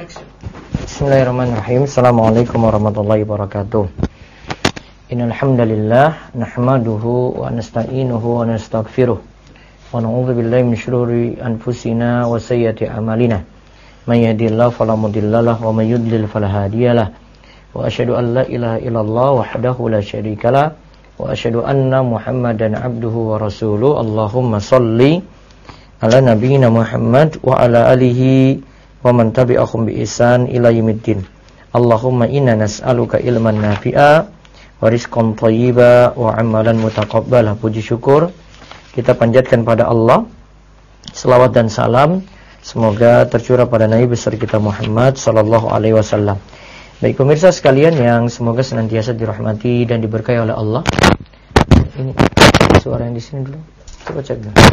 Bismillahirrahmanirrahim. Assalamualaikum warahmatullahi wabarakatuh. Innal hamdalillah nahmaduhu wa nasta'inuhu wa nastaghfiruh wa na'udzu billahi min shururi anfusina wa sayyiati a'malina. May yahdihillahu fala mudhillalah wa may yudlil fala hadiyalah. Wa asyhadu an la ilaha illallah wahdahu la syarikalah wa asyhadu anna Muhammadan abduhu wa rasuluh. Allahumma shalli ala nabiyyina Muhammad wa ala alihi wa man tabi'ahum bi ihsan ila yaumiddin. Allahumma inna nas'aluka ilman nafi'a wa rizqan thayyiba wa amalan mutaqabbala. Puji syukur kita panjatkan pada Allah, selawat dan salam semoga tercurah pada Nabi besar kita Muhammad sallallahu alaihi wasallam. Baik pemirsa sekalian yang semoga senantiasa dirahmati dan diberkahi oleh Allah. Ini suara yang di sini dulu. Coba cek dulu.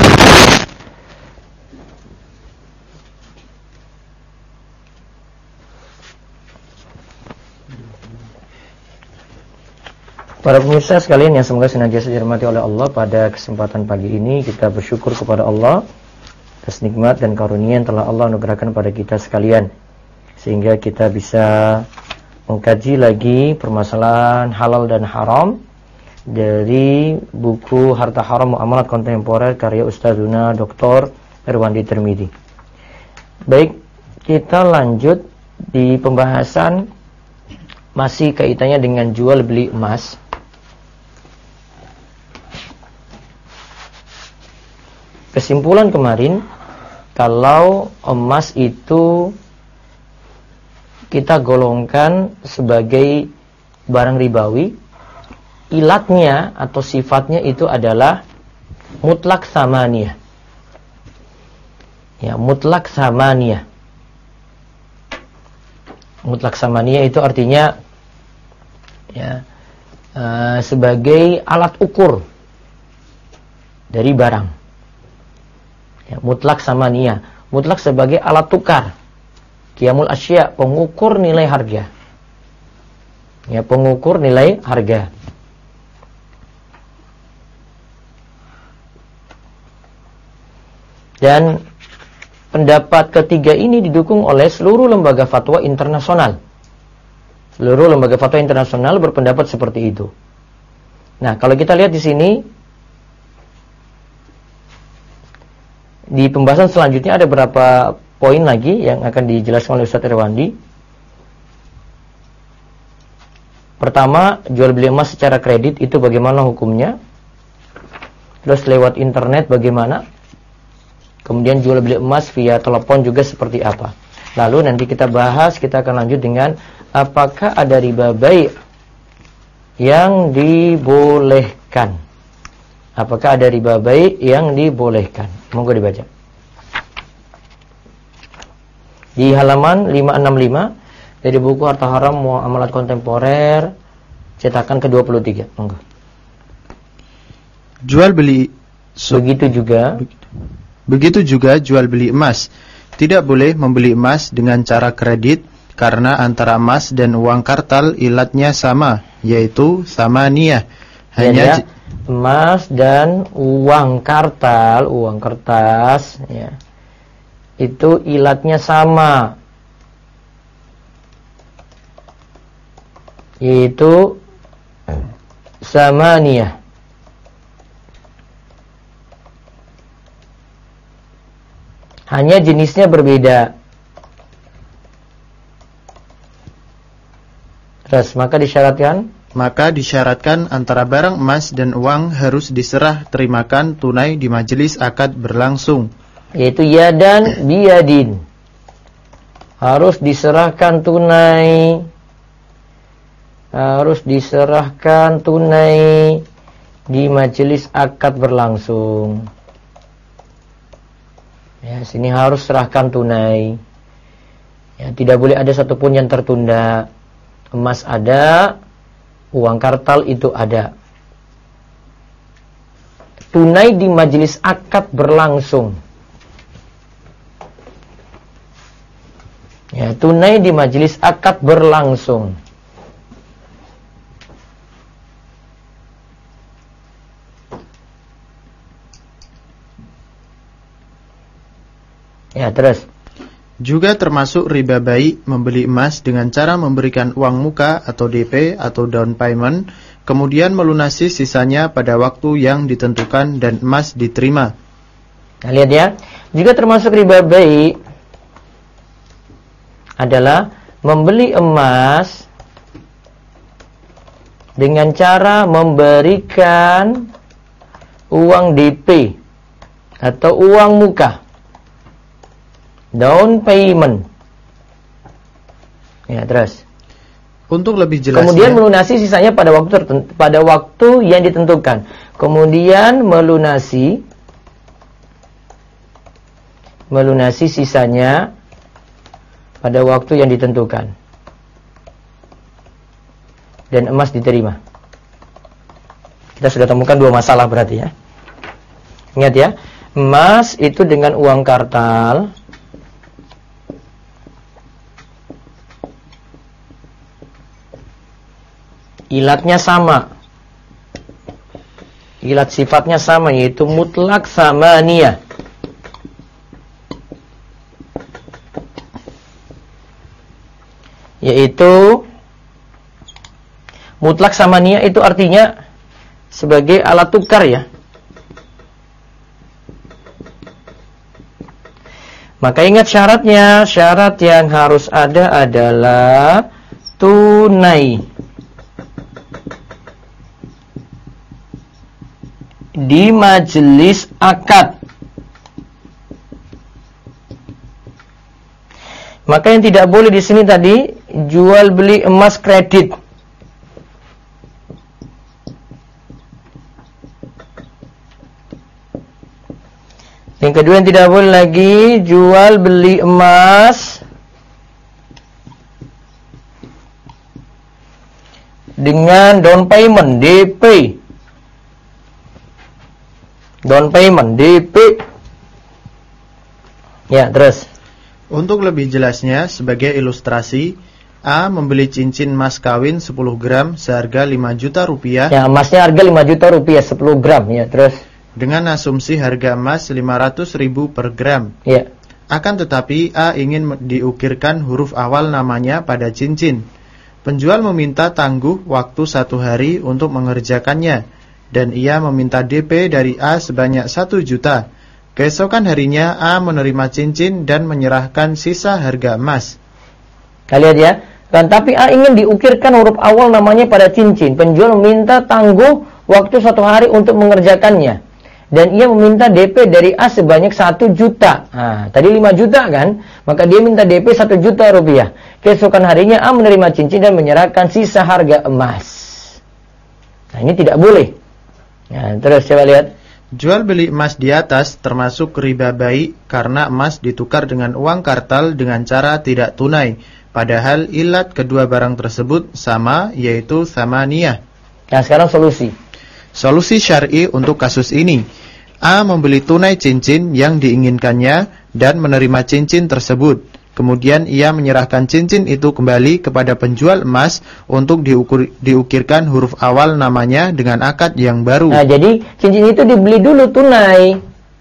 Para pemirsa sekalian yang semoga senantiasa dirahmati oleh Allah, pada kesempatan pagi ini kita bersyukur kepada Allah atas nikmat dan karunia yang telah Allah anugerahkan pada kita sekalian, sehingga kita bisa mengkaji lagi permasalahan halal dan haram dari buku Harta Haram Muamalat Kontemporer karya Ustazuna Dr. Irwandi Tirmidzi. Baik, kita lanjut di pembahasan masih kaitannya dengan jual beli emas. Kesimpulan kemarin, kalau emas itu kita golongkan sebagai barang ribawi, ilatnya atau sifatnya itu adalah mutlak tsamaniyah. Ya, mutlak tsamaniyah. Mutlak tsamaniyah itu artinya ya, sebagai alat ukur dari barang. Ya, mutlak tsamaniyah, mutlak sebagai alat tukar. Qiyamul asya, pengukur nilai harga. Ya, pengukur nilai harga. Dan pendapat ketiga ini didukung oleh seluruh lembaga fatwa internasional. Seluruh lembaga fatwa internasional berpendapat seperti itu. Nah, kalau kita lihat di sini, di pembahasan selanjutnya ada beberapa poin lagi yang akan dijelaskan oleh Ustaz Irwandi. Pertama, jual beli emas secara kredit itu bagaimana hukumnya? Terus lewat internet bagaimana? Kemudian jual beli emas via telepon juga seperti apa? Lalu nanti kita bahas, kita akan lanjut dengan apakah ada riba bai' yang dibolehkan? Apakah ada riba bai' yang dibolehkan? Monggo dibaca. Di halaman 565 dari buku Harta Haram Muamalat Kontemporer cetakan ke-23. Monggo. Jual beli Begitu juga jual beli emas. Tidak boleh membeli emas dengan cara kredit karena antara emas dan uang kartal ilatnya sama, yaitu tsamaniyah. Hanya emas dan uang kartal, uang kertas ya, itu ilatnya sama, yaitu tsamaniyah. Hanya jenisnya berbeda. Terus maka disyaratkan antara barang emas dan uang harus diserah terimakan tunai di majelis akad berlangsung, yaitu yadan biyadin. Harus diserahkan tunai. Harus diserahkan tunai di majelis akad berlangsung. Ya, sini harus serahkan tunai. Ya, tidak boleh ada satupun yang tertunda. Emas ada, uang kartal itu ada. Tunai di majelis akad berlangsung. Ya, tunai di majelis akad berlangsung. Ya, terus. Juga termasuk riba baik membeli emas dengan cara memberikan uang muka atau DP atau down payment, kemudian melunasi sisanya pada waktu yang ditentukan dan emas diterima. Nah, lihat ya. Juga termasuk riba baik adalah membeli emas dengan cara memberikan uang DP atau uang muka, down payment. Ya, terus. Untuk lebih jelasnya, kemudian melunasi sisanya pada waktu yang ditentukan. Kemudian melunasi sisanya pada waktu yang ditentukan. Dan emas diterima. Kita sudah temukan dua masalah berarti ya. Ingat ya, emas itu dengan uang kartal ilatnya sama. Ilat sifatnya sama, yaitu mutlak samaniyah. Yaitu mutlak samaniyah itu artinya sebagai alat tukar ya. Maka ingat syaratnya, syarat yang harus ada adalah tunai di majelis akad. Maka yang tidak boleh di sini tadi jual beli emas kredit. Yang kedua yang tidak boleh lagi jual beli emas dengan down payment, DP. Down payment, DP. Ya, terus. Untuk lebih jelasnya, sebagai ilustrasi, A membeli cincin emas kawin 10 gram seharga 5 juta rupiah. Ya, emasnya harga 5 juta rupiah 10 gram. Ya, terus. Dengan asumsi harga emas 500.000 per gram. Ya. Akan tetapi A ingin diukirkan huruf awal namanya pada cincin. Penjual meminta tangguh waktu 1 hari untuk mengerjakannya, dan ia meminta DP dari A sebanyak 1 juta. Keesokan harinya A menerima cincin dan menyerahkan sisa harga emas. Lihat ya. Dan tapi A ingin diukirkan huruf awal namanya pada cincin. Penjual meminta tangguh waktu 1 hari untuk mengerjakannya. Dan ia meminta DP dari A sebanyak 1 juta. Nah, tadi 5 juta kan? Maka dia minta DP 1 juta rupiah. Keesokan harinya A menerima cincin dan menyerahkan sisa harga emas. Nah, ini tidak boleh. Nah, terus coba lihat. Jual beli emas di atas termasuk riba baik karena emas ditukar dengan uang kartal dengan cara tidak tunai. Padahal ilat kedua barang tersebut sama, yaitu samaniyah. Nah, sekarang solusi. Solusi syar'i untuk kasus ini. A membeli tunai cincin yang diinginkannya dan menerima cincin tersebut. Kemudian ia menyerahkan cincin itu kembali kepada penjual emas untuk diukirkan huruf awal namanya dengan akad yang baru. Nah, jadi cincin itu dibeli dulu tunai.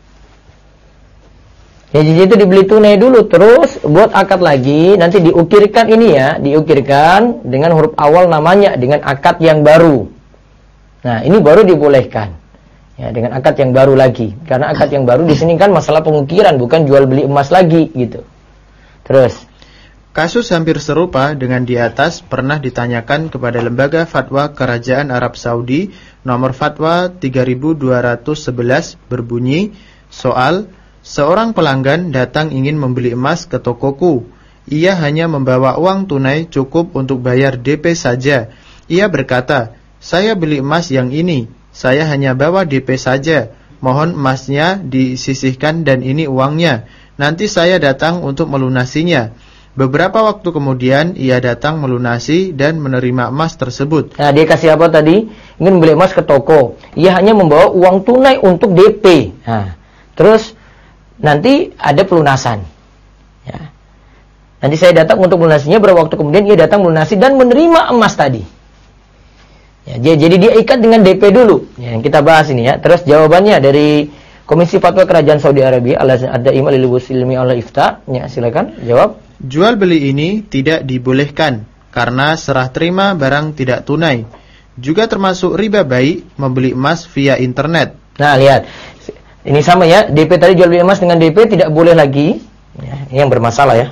Ya, cincin itu dibeli tunai dulu, terus buat akad lagi, nanti diukirkan ini ya, diukirkan dengan huruf awal namanya dengan akad yang baru. Nah, ini baru dibolehkan. Ya, dengan akad yang baru lagi. Karena akad yang baru di sini kan masalah pengukiran, bukan jual beli emas lagi gitu. Terus, kasus hampir serupa dengan di atas pernah ditanyakan kepada Lembaga Fatwa Kerajaan Arab Saudi nomor fatwa 3211 berbunyi, soal, seorang pelanggan datang ingin membeli emas ke tokoku. Ia hanya membawa uang tunai cukup untuk bayar DP saja. Ia berkata, saya beli emas yang ini, saya hanya bawa DP saja. Mohon emasnya disisihkan dan ini uangnya. Nanti saya datang untuk melunasinya. Beberapa waktu kemudian ia datang melunasi dan menerima emas tersebut. Nah, dia kasih apa tadi? Ingin membeli emas ke toko. Ia hanya membawa uang tunai untuk DP. Nah, terus nanti ada pelunasan. Ya. Nanti saya datang untuk melunasinya. Beberapa waktu kemudian ia datang melunasi dan menerima emas tadi. Ya, jadi dia ikat dengan DP dulu. Ya, yang kita bahas ini ya. Terus jawabannya dari Komisi Fatwa Kerajaan Saudi Arabia Al-Daimah lil Ilmi al Ifta. Ya, silakan jawab. Jual beli ini tidak dibolehkan karena serah terima barang tidak tunai. Juga termasuk riba bayi membeli emas via internet. Nah, lihat. Ini sama ya, DP tadi jual beli emas dengan DP tidak boleh lagi. Ya, ini yang bermasalah ya.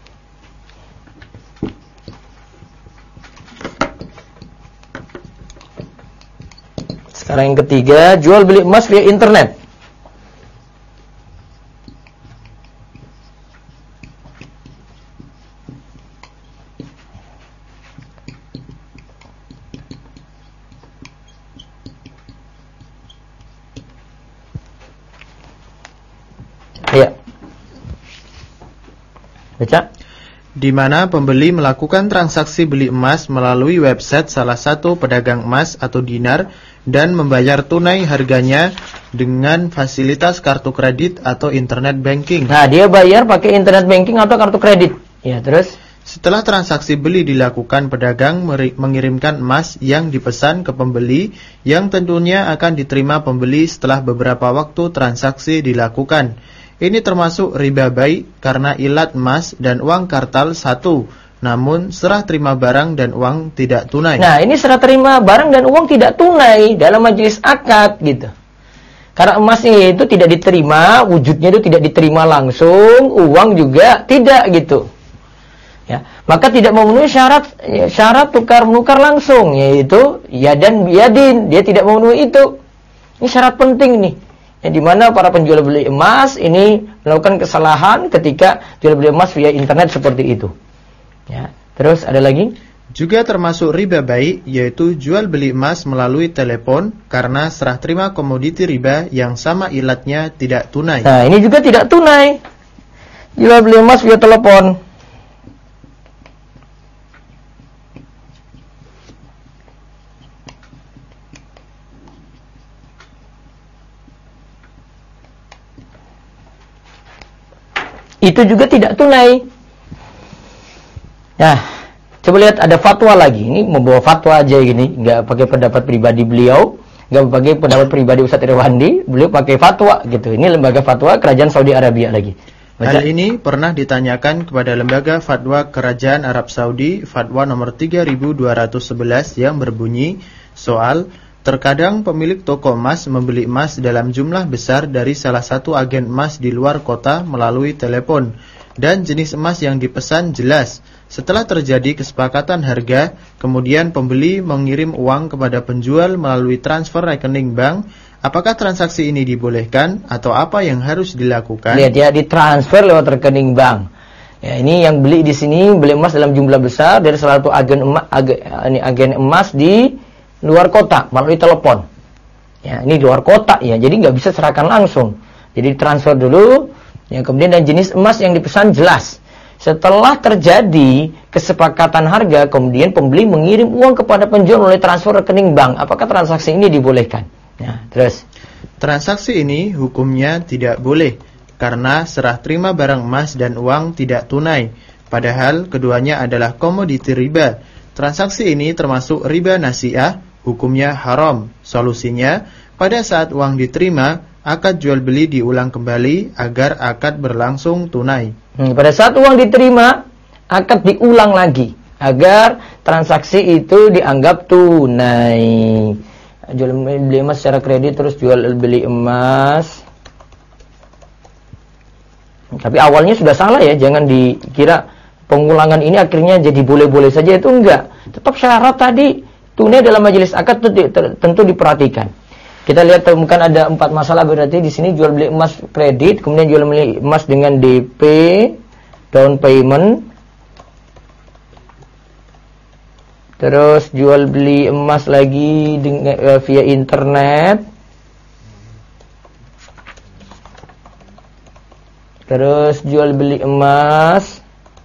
Sekarang yang ketiga, jual beli emas via internet. Ya. Baca. Di mana pembeli melakukan transaksi beli emas melalui website salah satu pedagang emas atau dinar dan membayar tunai harganya dengan fasilitas kartu kredit atau internet banking. Nah, dia bayar pakai internet banking atau kartu kredit. Ya, terus setelah transaksi beli dilakukan, pedagang mengirimkan emas yang dipesan ke pembeli yang tentunya akan diterima pembeli setelah beberapa waktu transaksi dilakukan. Ini termasuk riba bayi karena ilat emas dan uang kartal satu, namun serah terima barang dan uang tidak tunai. Nah, ini serah terima barang dan uang tidak tunai dalam majelis akad gitu. Karena emasnya itu tidak diterima, wujudnya itu tidak diterima langsung, uang juga tidak gitu. Ya, maka tidak memenuhi syarat tukar menukar langsung, yaitu yadan biyadin. Dia tidak memenuhi itu. Ini syarat penting nih. Yang dimana para penjual beli emas ini melakukan kesalahan ketika jual beli emas via internet seperti itu. Ya, terus ada lagi? Juga termasuk riba bayi, yaitu jual beli emas melalui telepon karena serah terima komoditi riba yang sama ilatnya tidak tunai. Nah, ini juga tidak tunai. Jual beli emas via telepon. Itu juga tidak tunai. Nah, coba lihat ada fatwa lagi. Ini membawa fatwa aja gini, nggak pakai pendapat pribadi beliau, nggak pakai pendapat pribadi Ustadz Irwandi, beliau pakai fatwa gitu. Ini lembaga fatwa Kerajaan Saudi Arabia lagi. Baca. Hal ini pernah ditanyakan kepada lembaga fatwa Kerajaan Arab Saudi, fatwa nomor 3211 yang berbunyi soal terkadang pemilik toko emas membeli emas dalam jumlah besar dari salah satu agen emas di luar kota melalui telepon, dan jenis emas yang dipesan jelas. Setelah terjadi kesepakatan harga, kemudian pembeli mengirim uang kepada penjual melalui transfer rekening bank. Apakah transaksi ini dibolehkan atau apa yang harus dilakukan? Lihat ya, ditransfer lewat rekening bank. Ya, ini yang beli di sini beli emas dalam jumlah besar dari salah satu agen emas di luar kota melalui telepon. Ya, ini luar kota ya, jadi nggak bisa serahkan langsung. Jadi transfer dulu, ya, kemudian dan jenis emas yang dipesan jelas. Setelah terjadi kesepakatan harga, kemudian pembeli mengirim uang kepada penjual melalui transfer rekening bank. Apakah transaksi ini dibolehkan? Ya, terus. Transaksi ini hukumnya tidak boleh karena serah terima barang emas dan uang tidak tunai. Padahal keduanya adalah komoditi riba. Transaksi ini termasuk riba nasi'ah, hukumnya haram. Solusinya, pada saat uang diterima, akad jual beli diulang kembali agar akad berlangsung tunai. Pada saat uang diterima, akad diulang lagi agar transaksi itu dianggap tunai. Jual beli emas secara kredit, terus jual beli emas. Tapi awalnya sudah salah ya, jangan dikira pengulangan ini akhirnya jadi boleh-boleh saja, itu enggak. Tetap syarat tadi tunai dalam majelis akad tentu diperhatikan. Kita lihat temukan ada 4 masalah berarti di sini: jual beli emas kredit, kemudian jual beli emas dengan DP, down payment, terus jual beli emas lagi dengan via internet, terus jual beli emas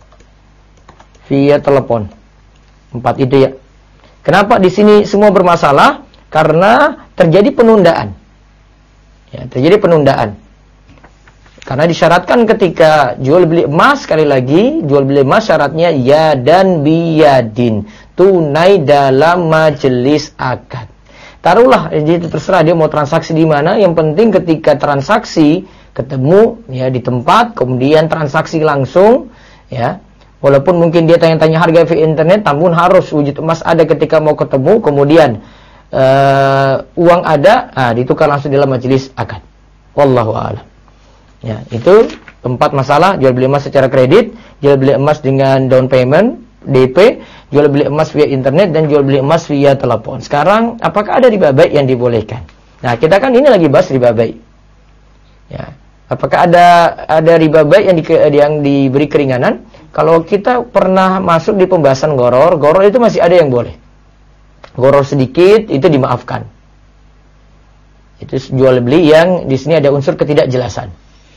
via telepon. 4 itu ya. Kenapa di sini semua bermasalah? Karena terjadi penundaan. Ya, terjadi penundaan. Karena disyaratkan ketika jual beli emas, sekali lagi, jual beli emas syaratnya ya dan biyadin, tunai dalam majelis akad. Taruhlah, jadi terserah dia mau transaksi di mana, yang penting ketika transaksi ketemu ya di tempat, kemudian transaksi langsung ya. Walaupun mungkin dia tanya-tanya harga via internet, namun harus wujud emas ada ketika mau ketemu, kemudian uang ada, ditukar langsung dalam majelis akad. Wallahu a'lam. Ya, itu 4 masalah jual beli emas secara kredit, jual beli emas dengan down payment, DP, jual beli emas via internet, dan jual beli emas via telepon. Sekarang, apakah ada riba baik yang dibolehkan? Nah, kita kan ini lagi bahas riba baik. Ya, apakah ada riba baik yang diberi keringanan? Kalau kita pernah masuk di pembahasan goror itu masih ada yang boleh. Goror sedikit itu dimaafkan. Itu jual beli yang di sini ada unsur ketidakjelasan.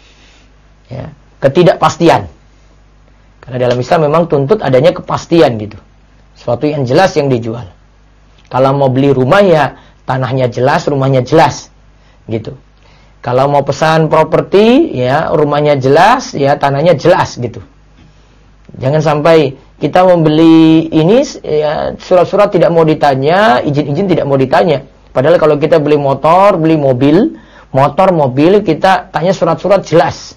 Ya, ketidakpastian. Karena dalam Islam memang tuntut adanya kepastian gitu. Suatu yang jelas yang dijual. Kalau mau beli rumah ya tanahnya jelas, rumahnya jelas. Gitu. Kalau mau pesan properti ya rumahnya jelas, ya tanahnya jelas gitu. Jangan sampai kita membeli ini ya surat-surat tidak mau ditanya, izin-izin tidak mau ditanya. Padahal kalau kita beli motor, beli mobil, mobil kita tanya surat-surat jelas.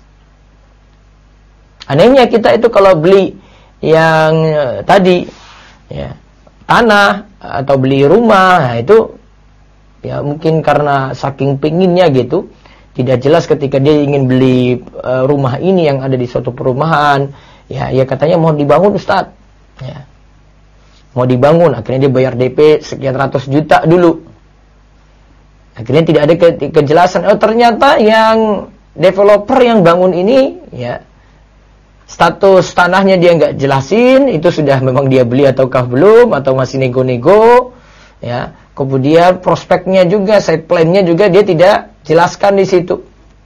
Anehnya kita itu kalau beli yang tadi ya, tanah atau beli rumah, nah itu ya mungkin karena saking penginnya gitu, tidak jelas ketika dia ingin beli rumah ini yang ada di suatu perumahan, ya katanya mau dibangun Ustaz. Ya. Mau dibangun, akhirnya dia bayar DP sekian ratus juta dulu. Akhirnya tidak ada kejelasan. Oh, ternyata yang developer yang bangun ini ya status tanahnya dia nggak jelasin, itu sudah memang dia beli ataukah belum, atau masih nego-nego, ya. Kemudian prospeknya juga, side plan-nya juga dia tidak jelaskan di situ.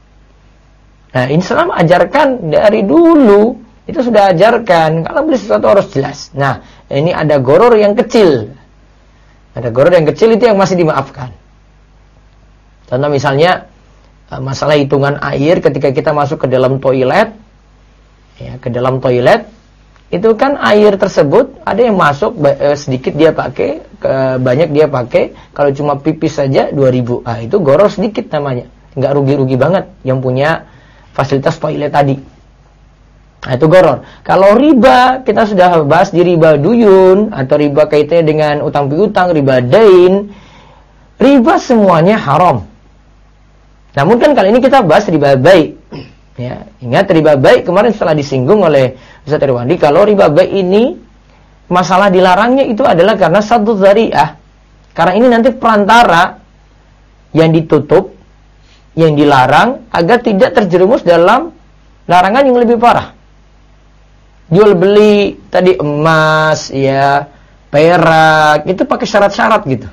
Nah, Islam ajarkan dari dulu, itu sudah ajarkan, kalau beli sesuatu harus jelas. Nah, ini ada goror yang kecil. Ada goror yang kecil itu yang masih dimaafkan. Contoh misalnya, masalah hitungan air ketika kita masuk ke dalam toilet, ya, ke dalam toilet itu kan air tersebut ada yang masuk sedikit dia pakai, banyak dia pakai. Kalau cuma pipis saja 2.000. Itu goror sedikit namanya. Enggak rugi-rugi banget yang punya fasilitas toilet tadi. Nah, itu goror. Kalau riba, kita sudah bahas di riba duyun atau riba kaitannya dengan utang piutang, riba dain. Riba semuanya haram. Namun kan kali ini kita bahas riba baik. Ya, ingat riba baik kemarin setelah disinggung oleh Ustaz Irwandi, kalau riba baik ini masalah dilarangnya itu adalah karena satu dzari'ah. Karena ini nanti perantara yang ditutup, yang dilarang agar tidak terjerumus dalam larangan yang lebih parah. Jual beli tadi emas, ya, perak, itu pakai syarat-syarat gitu.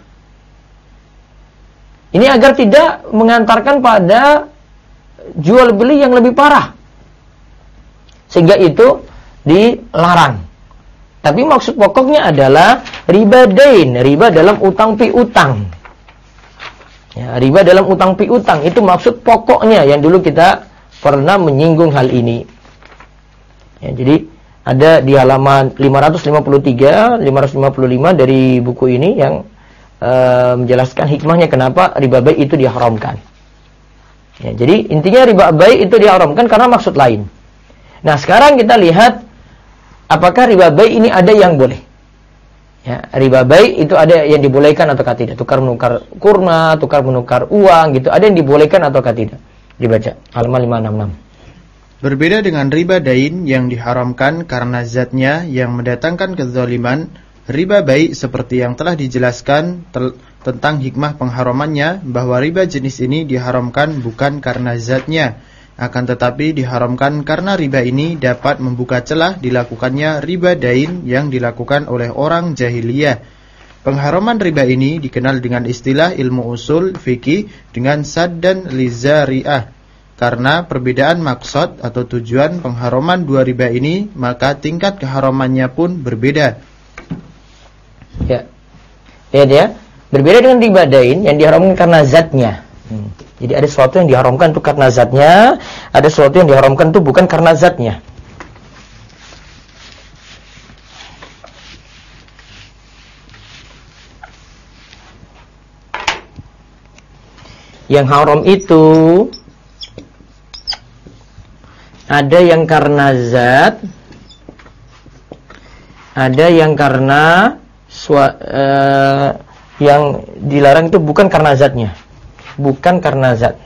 Ini agar tidak mengantarkan pada jual beli yang lebih parah, sehingga itu dilarang. Tapi maksud pokoknya adalah riba dain, riba dalam utang piutang. Ya, riba dalam utang piutang itu maksud pokoknya yang dulu kita pernah menyinggung hal ini. Ya, jadi ada di halaman 553, 555 dari buku ini yang menjelaskan hikmahnya kenapa riba baik itu diharamkan. Ya, jadi intinya riba baik itu diharamkan karena maksud lain. Nah, sekarang kita lihat apakah riba baik ini ada yang boleh. Ya, riba baik itu ada yang dibolehkan atau tidak. Tukar menukar kurma, tukar menukar uang gitu, ada yang dibolehkan atau tidak. Dibaca halaman 566. Berbeda dengan riba dain yang diharamkan karena zatnya yang mendatangkan kezaliman, riba baik seperti yang telah dijelaskan tentang hikmah pengharamannya, bahwa riba jenis ini diharamkan bukan karena zatnya, akan tetapi diharamkan karena riba ini dapat membuka celah dilakukannya riba dain yang dilakukan oleh orang jahiliyah. Pengharaman riba ini dikenal dengan istilah ilmu usul fikih dengan saddan lizari'ah. Karena perbedaan maksud atau tujuan pengharaman dua riba ini, maka tingkat keharamannya pun berbeda. Ya. Lihat ya. Berbeda dengan riba dain yang diharamkan karena zatnya. Jadi ada sesuatu yang diharamkan itu karena zatnya, ada sesuatu yang diharamkan itu bukan karena zatnya. Yang haram itu ada yang karena zat, ada yang karena yang dilarang itu bukan karena zatnya, bukan karena zat.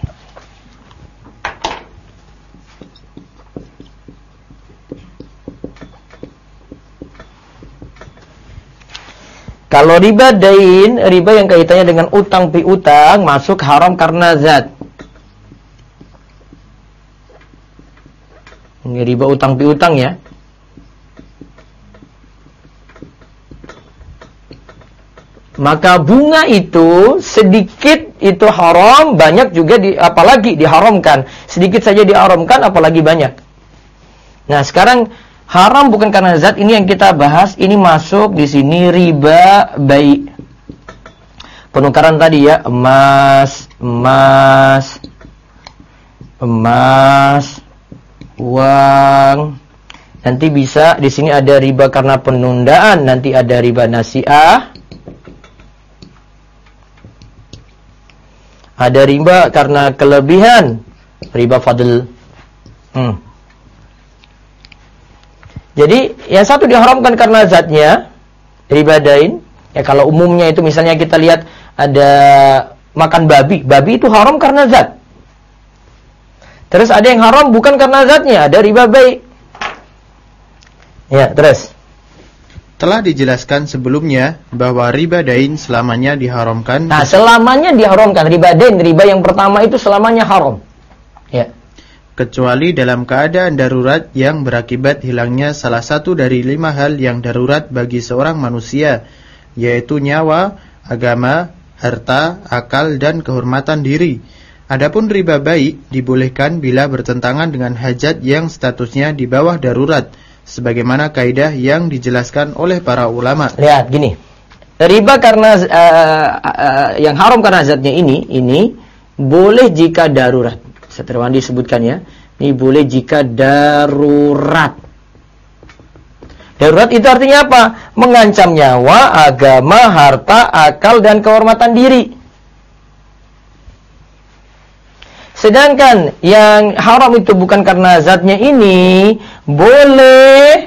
Kalau riba dain, riba yang kaitannya dengan utang piutang, masuk haram karena zat. Ini riba utang piutang ya. Maka bunga itu sedikit itu haram, banyak juga apalagi diharamkan. Sedikit saja diharamkan, apalagi banyak. Nah, sekarang haram bukan karena zat, ini yang kita bahas, ini masuk di sini riba bai. Penukaran tadi ya, emas, uang. Nanti bisa di sini ada riba karena penundaan, nanti ada riba nasi'ah. Ada riba karena kelebihan, riba fadl. Jadi yang satu diharamkan karena zatnya, riba dain. Ya kalau umumnya itu misalnya kita lihat ada makan babi, babi itu haram karena zat. Terus ada yang haram bukan karena zatnya, ada riba bai. Ya, terus. Telah dijelaskan sebelumnya bahwa riba dain selamanya diharamkan. Nah, selamanya diharamkan. Riba dain, riba yang pertama itu selamanya haram. Ya. Kecuali dalam keadaan darurat yang berakibat hilangnya salah satu dari 5 hal yang darurat bagi seorang manusia, yaitu nyawa, agama, harta, akal, dan kehormatan diri. Adapun riba bai dibolehkan bila bertentangan dengan hajat yang statusnya di bawah darurat, sebagaimana kaidah yang dijelaskan oleh para ulama. Lihat gini, riba karena yang haram karena zatnya ini boleh jika darurat. Setelah disebutkan ya, ini boleh jika darurat. Darurat itu artinya apa? Mengancam nyawa, agama, harta, akal, dan kehormatan diri. Sedangkan yang haram itu bukan karena zatnya ini, boleh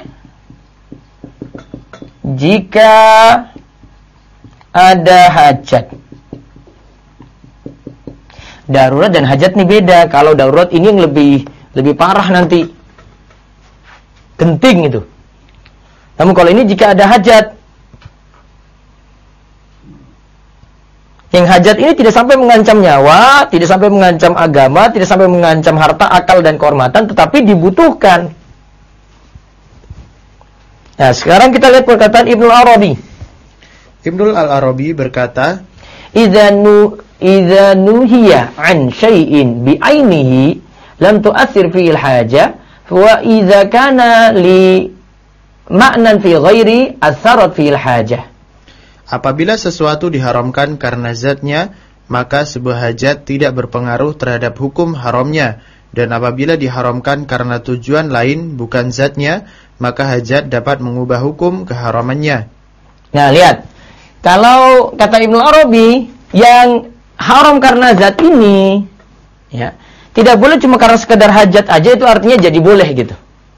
jika ada hajat. Darurat dan hajat ini beda. Kalau darurat ini yang lebih parah nanti. Genting itu. Namun kalau ini jika ada hajat. Yang hajat ini tidak sampai mengancam nyawa, tidak sampai mengancam agama, tidak sampai mengancam harta, akal, dan kehormatan, tetapi dibutuhkan. Nah, sekarang kita lihat perkataan Ibnu Arabi. Ibnu Al-Arabi berkata, Idza nuhiya an syai'in bi'ainihi lam tu'athir fihi al-haja wa idza kana li ma'nan fi ghairi atharat fihi al-haja. Apabila sesuatu diharamkan karena zatnya, maka sebuah hajat tidak berpengaruh terhadap hukum haramnya. Dan apabila diharamkan karena tujuan lain bukan zatnya, maka hajat dapat mengubah hukum keharamannya. Nah, lihat. Kalau kata Ibnu Arabi, yang haram karena zat ini, ya, tidak boleh cuma karena sekedar hajat aja, itu artinya jadi boleh gitu.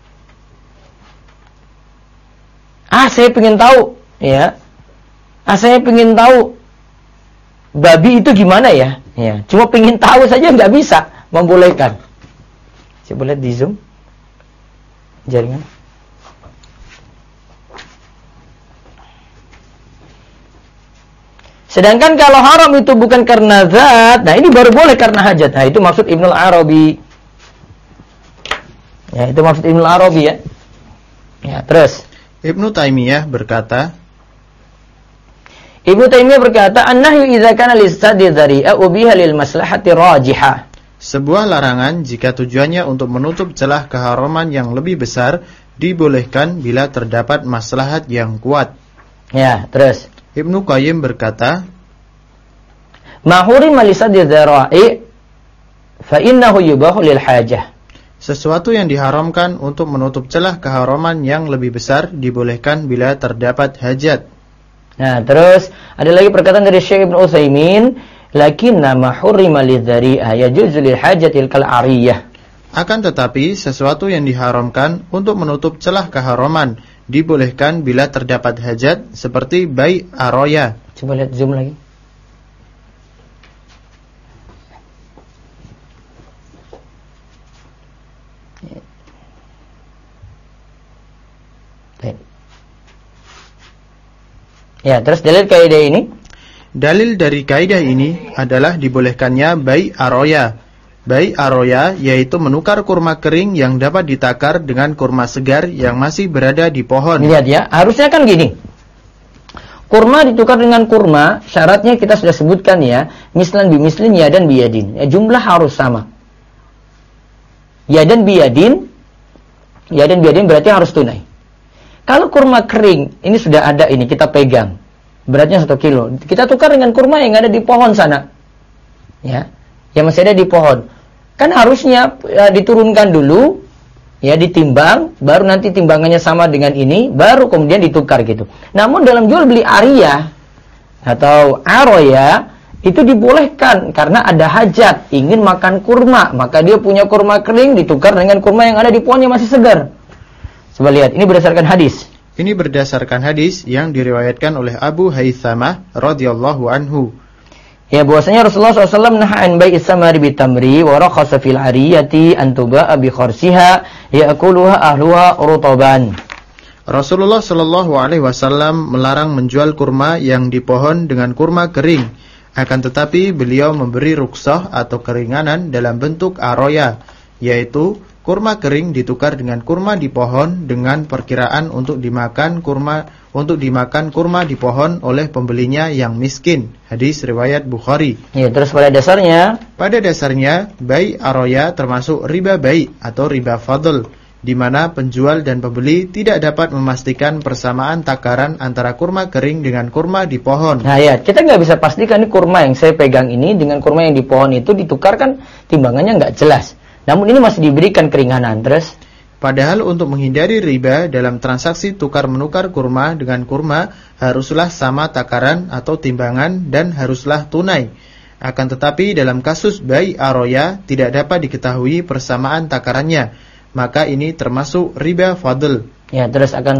Saya pengen tahu, ya. Saya pengen tahu babi itu gimana ya? Ya, cuma pengen tahu saja nggak bisa membolehkan. Coba lihat di Zoom jaringan. Sedangkan kalau haram itu bukan karena zat, nah ini baru boleh karena hajat. Nah, itu maksud Ibnu Arabi. Ya, itu maksud Ibnu Arabi ya. Ya, terus Ibnu Taimiyah berkata, an-nahyu idza kana lis-saddi dzari'a ubiha lil maslahati rajihah. Sebuah larangan jika tujuannya untuk menutup celah keharaman yang lebih besar dibolehkan bila terdapat maslahat yang kuat. Ya, terus Ibnu Qayyim berkata, ma hurima lisaddi dzara'i fa innahu yubahu lil hajah. Sesuatu yang diharamkan untuk menutup celah keharaman yang lebih besar dibolehkan bila terdapat hajat. Nah, terus ada lagi perkataan dari Syekh Ibnu Utsaimin, lakinna ma hurrima lidzari'ah yajuzu lil hajatil kal ariyah. Akan tetapi sesuatu yang diharamkan untuk menutup celah keharaman dibolehkan bila terdapat hajat seperti bai aroya. Coba lihat zoom lagi. Ya, terus dalil kaidah ini? Dalil dari kaidah ini adalah dibolehkannya bai aroya. Bai aroya yaitu menukar kurma kering yang dapat ditakar dengan kurma segar yang masih berada di pohon. Lihat ya, harusnya kan gini. Kurma ditukar dengan kurma, syaratnya kita sudah sebutkan ya, mislan bimislin yadan biyadin. Ya, jumlah harus sama. Yadan biyadin berarti harus tunai. Kalau kurma kering, ini sudah ada ini, kita pegang. Beratnya 1 kilo. Kita tukar dengan kurma yang ada di pohon sana. Ya, yang masih ada di pohon. Kan harusnya diturunkan dulu, ya ditimbang, baru nanti timbangannya sama dengan ini, baru kemudian ditukar gitu. Namun dalam jual beli ariyah atau aroya itu dibolehkan karena ada hajat, ingin makan kurma, maka dia punya kurma kering ditukar dengan kurma yang ada di pohon yang masih segar. Coba lihat, ini berdasarkan hadis. Ini berdasarkan hadis yang diriwayatkan oleh Abu Haitsamah radhiyallahu anhu. Ya, bahwasanya Rasulullah SAW nahan bai'is samari bitamri wa rakhasa fil ariyati an tuba'a bi kharsiha ya'kuluha ahluha rutaban. Rasulullah sallallahu alaihi wasallam melarang menjual kurma yang di pohon dengan kurma kering. Akan tetapi beliau memberi rukhsah atau keringanan dalam bentuk aroya, yaitu kurma kering ditukar dengan kurma di pohon dengan perkiraan untuk dimakan kurma di pohon oleh pembelinya yang miskin. Hadis riwayat Bukhari. Ya, terus pada dasarnya bai aroya termasuk riba bai atau riba fadl, di mana penjual dan pembeli tidak dapat memastikan persamaan takaran antara kurma kering dengan kurma di pohon. Nah ya, kita nggak bisa pastikan ini kurma yang saya pegang ini dengan kurma yang di pohon itu ditukarkan, timbangannya nggak jelas. Namun ini masih diberikan keringanan. Terus padahal untuk menghindari riba dalam transaksi tukar-menukar kurma dengan kurma haruslah sama takaran atau timbangan dan haruslah tunai. Akan tetapi dalam kasus bai aroya tidak dapat diketahui persamaan takarannya, maka ini termasuk riba fadl. Ya, terus akan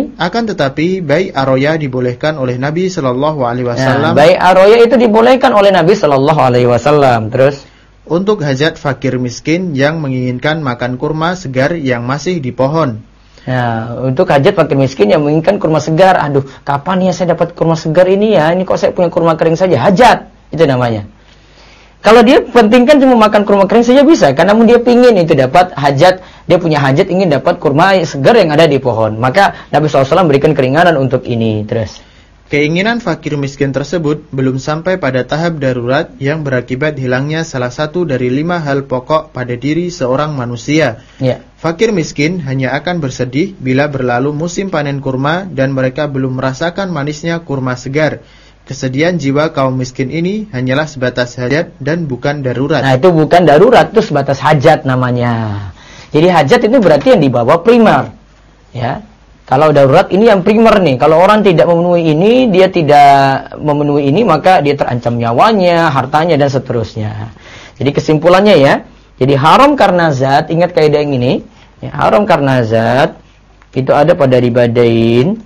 tetapi bai aroya dibolehkan oleh Nabi sallallahu alaihi wasallam. Bai aroya itu dibolehkan oleh Nabi sallallahu alaihi wasallam. Terus untuk hajat fakir miskin yang menginginkan makan kurma segar yang masih di pohon. Ya, untuk hajat fakir miskin yang menginginkan kurma segar. Aduh, kapan ya saya dapat kurma segar ini ya? Ini kok saya punya kurma kering saja? Hajat, itu namanya. Kalau dia pentingkan cuma makan kurma kering saja bisa, karena dia pingin itu dapat hajat, dia punya hajat ingin dapat kurma segar yang ada di pohon. Maka Nabi SAW berikan keringanan untuk ini. Terus keinginan fakir miskin tersebut belum sampai pada tahap darurat yang berakibat hilangnya salah satu dari 5 hal pokok pada diri seorang manusia. Ya. Fakir miskin hanya akan bersedih bila berlalu musim panen kurma dan mereka belum merasakan manisnya kurma segar. Kesedihan jiwa kaum miskin ini hanyalah sebatas hajat dan bukan darurat. Nah, itu bukan darurat, itu sebatas hajat namanya. Jadi hajat itu berarti yang dibawa primer. Ya. Kalau darurat ini yang primer nih. Kalau orang tidak memenuhi ini, dia tidak memenuhi ini, maka dia terancam nyawanya, hartanya, dan seterusnya. Jadi kesimpulannya ya, jadi haram karena zat, ingat kaidah yang ini, ya, haram karena zat, itu ada pada riba dain.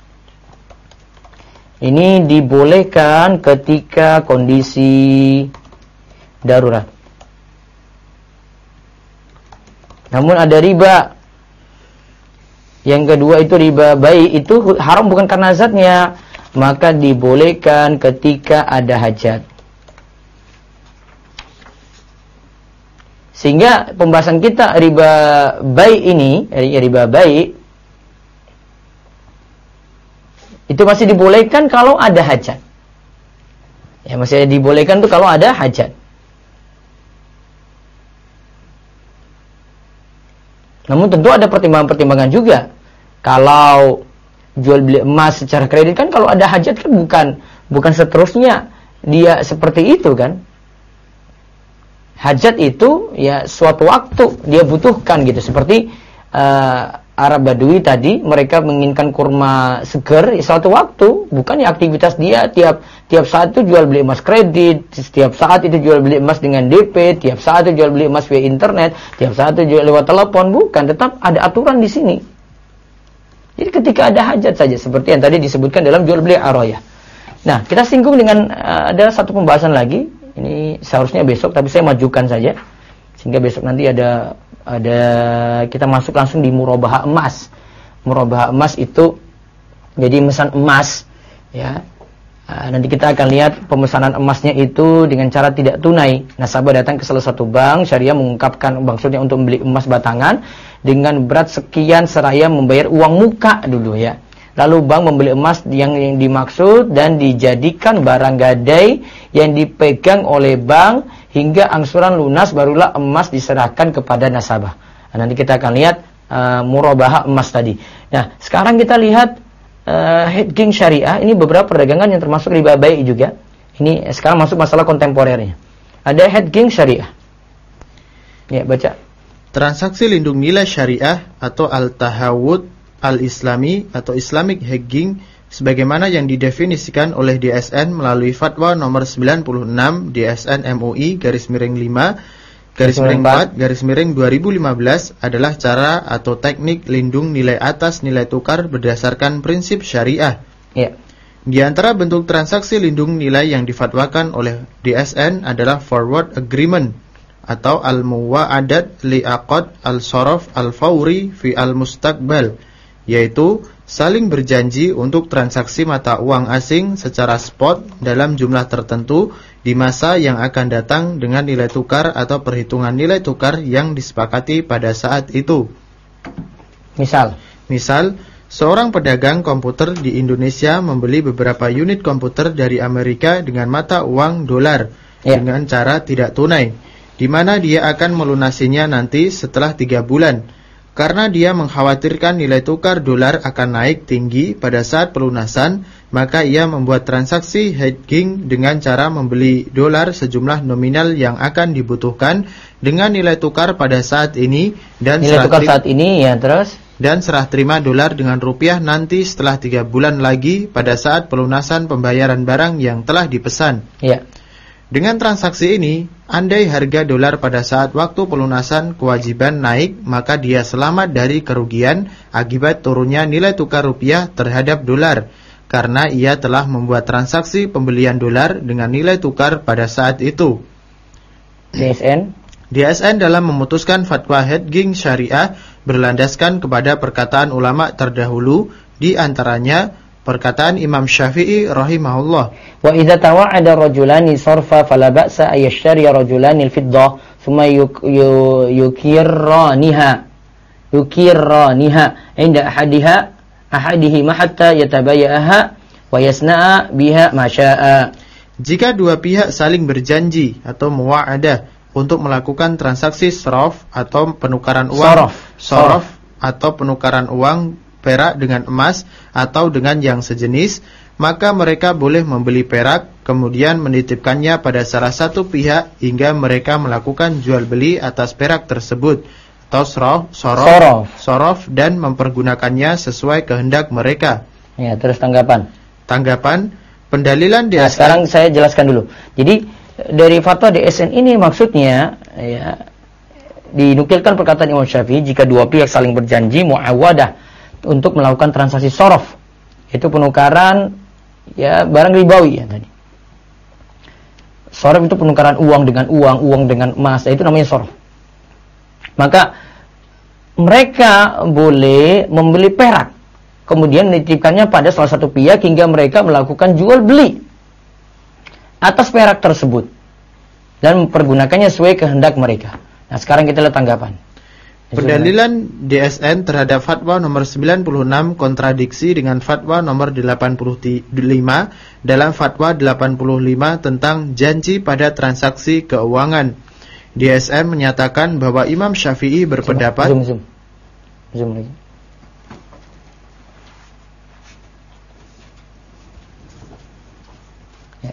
Ini dibolehkan ketika kondisi darurat. Namun ada riba. Yang kedua itu riba bai, itu haram bukan karena zatnya, maka dibolehkan ketika ada hajat. Sehingga pembahasan kita riba bai ini, riba bai itu masih dibolehkan kalau ada hajat. Ya, masih dibolehkan tuh kalau ada hajat. Namun tentu ada pertimbangan-pertimbangan juga. Kalau jual beli emas secara kredit kan kalau ada hajat kan bukan seterusnya dia seperti itu kan. Hajat itu ya suatu waktu dia butuhkan gitu. Seperti Arab Badui tadi, mereka menginginkan kurma seger suatu waktu, bukan ya aktivitas dia tiap saat itu jual beli emas kredit, setiap saat itu jual beli emas dengan DP, tiap saat itu jual beli emas via internet, tiap saat itu jual lewat telepon, bukan, tetap ada aturan di sini. Jadi ketika ada hajat saja, seperti yang tadi disebutkan dalam jual beli arayah. Nah, kita singgung dengan ada satu pembahasan lagi, ini seharusnya besok, tapi saya majukan saja, sehingga besok nanti ada kita masuk langsung di murabahah emas. Murabahah emas itu jadi memesan emas, ya. Nanti kita akan lihat pemesanan emasnya itu dengan cara tidak tunai. Nasabah datang ke salah satu bank syariah mengungkapkan maksudnya untuk membeli emas batangan dengan berat sekian seraya membayar uang muka dulu, ya. Lalu bank membeli emas yang dimaksud dan dijadikan barang gadai yang dipegang oleh bank hingga angsuran lunas, barulah emas diserahkan kepada nasabah. Nah, nanti kita akan lihat murabahah emas tadi. Nah, sekarang kita lihat hedging syariah. Ini beberapa perdagangan yang termasuk riba baik juga. Ini sekarang masuk masalah kontemporernya. Ada hedging syariah. Ya, baca. Transaksi lindung nilai syariah atau al-tahawud al-islami atau Islamic hedging sebagaimana yang didefinisikan oleh DSN melalui fatwa nomor 96 DSN MUI /4/2015 adalah cara atau teknik lindung nilai atas nilai tukar berdasarkan prinsip syariah. Ya. Di antara bentuk transaksi lindung nilai yang difatwakan oleh DSN adalah forward agreement atau al-muwa'adat li'aqad al-sharaf al-fawri fi al-mustaqbal, yaitu saling berjanji untuk transaksi mata uang asing secara spot dalam jumlah tertentu di masa yang akan datang dengan nilai tukar atau perhitungan nilai tukar yang disepakati pada saat itu. Misal, seorang pedagang komputer di Indonesia membeli beberapa unit komputer dari Amerika dengan mata uang dolar dengan cara tidak tunai, di mana dia akan melunasinya nanti setelah 3 bulan. Karena dia mengkhawatirkan nilai tukar dolar akan naik tinggi pada saat pelunasan, maka ia membuat transaksi hedging dengan cara membeli dolar sejumlah nominal yang akan dibutuhkan dengan nilai tukar pada saat ini dan serah terima dolar dengan rupiah nanti setelah 3 bulan lagi pada saat pelunasan pembayaran barang yang telah dipesan. Ya. Dengan transaksi ini, andai harga dolar pada saat waktu pelunasan kewajiban naik, maka dia selamat dari kerugian akibat turunnya nilai tukar rupiah terhadap dolar, karena ia telah membuat transaksi pembelian dolar dengan nilai tukar pada saat itu. DSN dalam memutuskan fatwa hedging syariah berlandaskan kepada perkataan ulama terdahulu, di antaranya perkataan Imam Syafi'i rahimahullah. Wa idza tawa'ada rajulani sarfa fala ba'sa ay yashtari rajulani al-fiddah thumma yukirraniha 'inda ahadihima hatta yatabayyaha wa yasna'a biha ma syaa. Jika dua pihak saling berjanji atau muwa'adah untuk melakukan transaksi sarf atau penukaran uang sarf atau penukaran uang perak dengan emas atau dengan yang sejenis, maka mereka boleh membeli perak kemudian menitipkannya pada salah satu pihak hingga mereka melakukan jual beli atas perak tersebut atau sorof dan mempergunakannya sesuai kehendak mereka. Ya, terus tanggapan pendalilan DSN. Nah, sekarang saya jelaskan dulu. Jadi dari fatwa DSN ini maksudnya, ya, dinukilkan perkataan Imam Syafi'i jika dua pihak saling berjanji muawadah untuk melakukan transaksi sorof, itu penukaran ya barang ribawi ya tadi. Sorof itu penukaran uang dengan uang dengan emas, itu namanya sorof. Maka mereka boleh membeli perak, kemudian menitipkannya pada salah satu pihak hingga mereka melakukan jual beli atas perak tersebut dan mempergunakannya sesuai kehendak mereka. Nah, sekarang kita lihat tanggapan. Pendalilan DSN terhadap fatwa nomor 96 kontradiksi dengan fatwa nomor 85 dalam fatwa 85 tentang janji pada transaksi keuangan. DSN menyatakan bahwa Imam Syafi'i berpendapat Zoom lagi. Ya.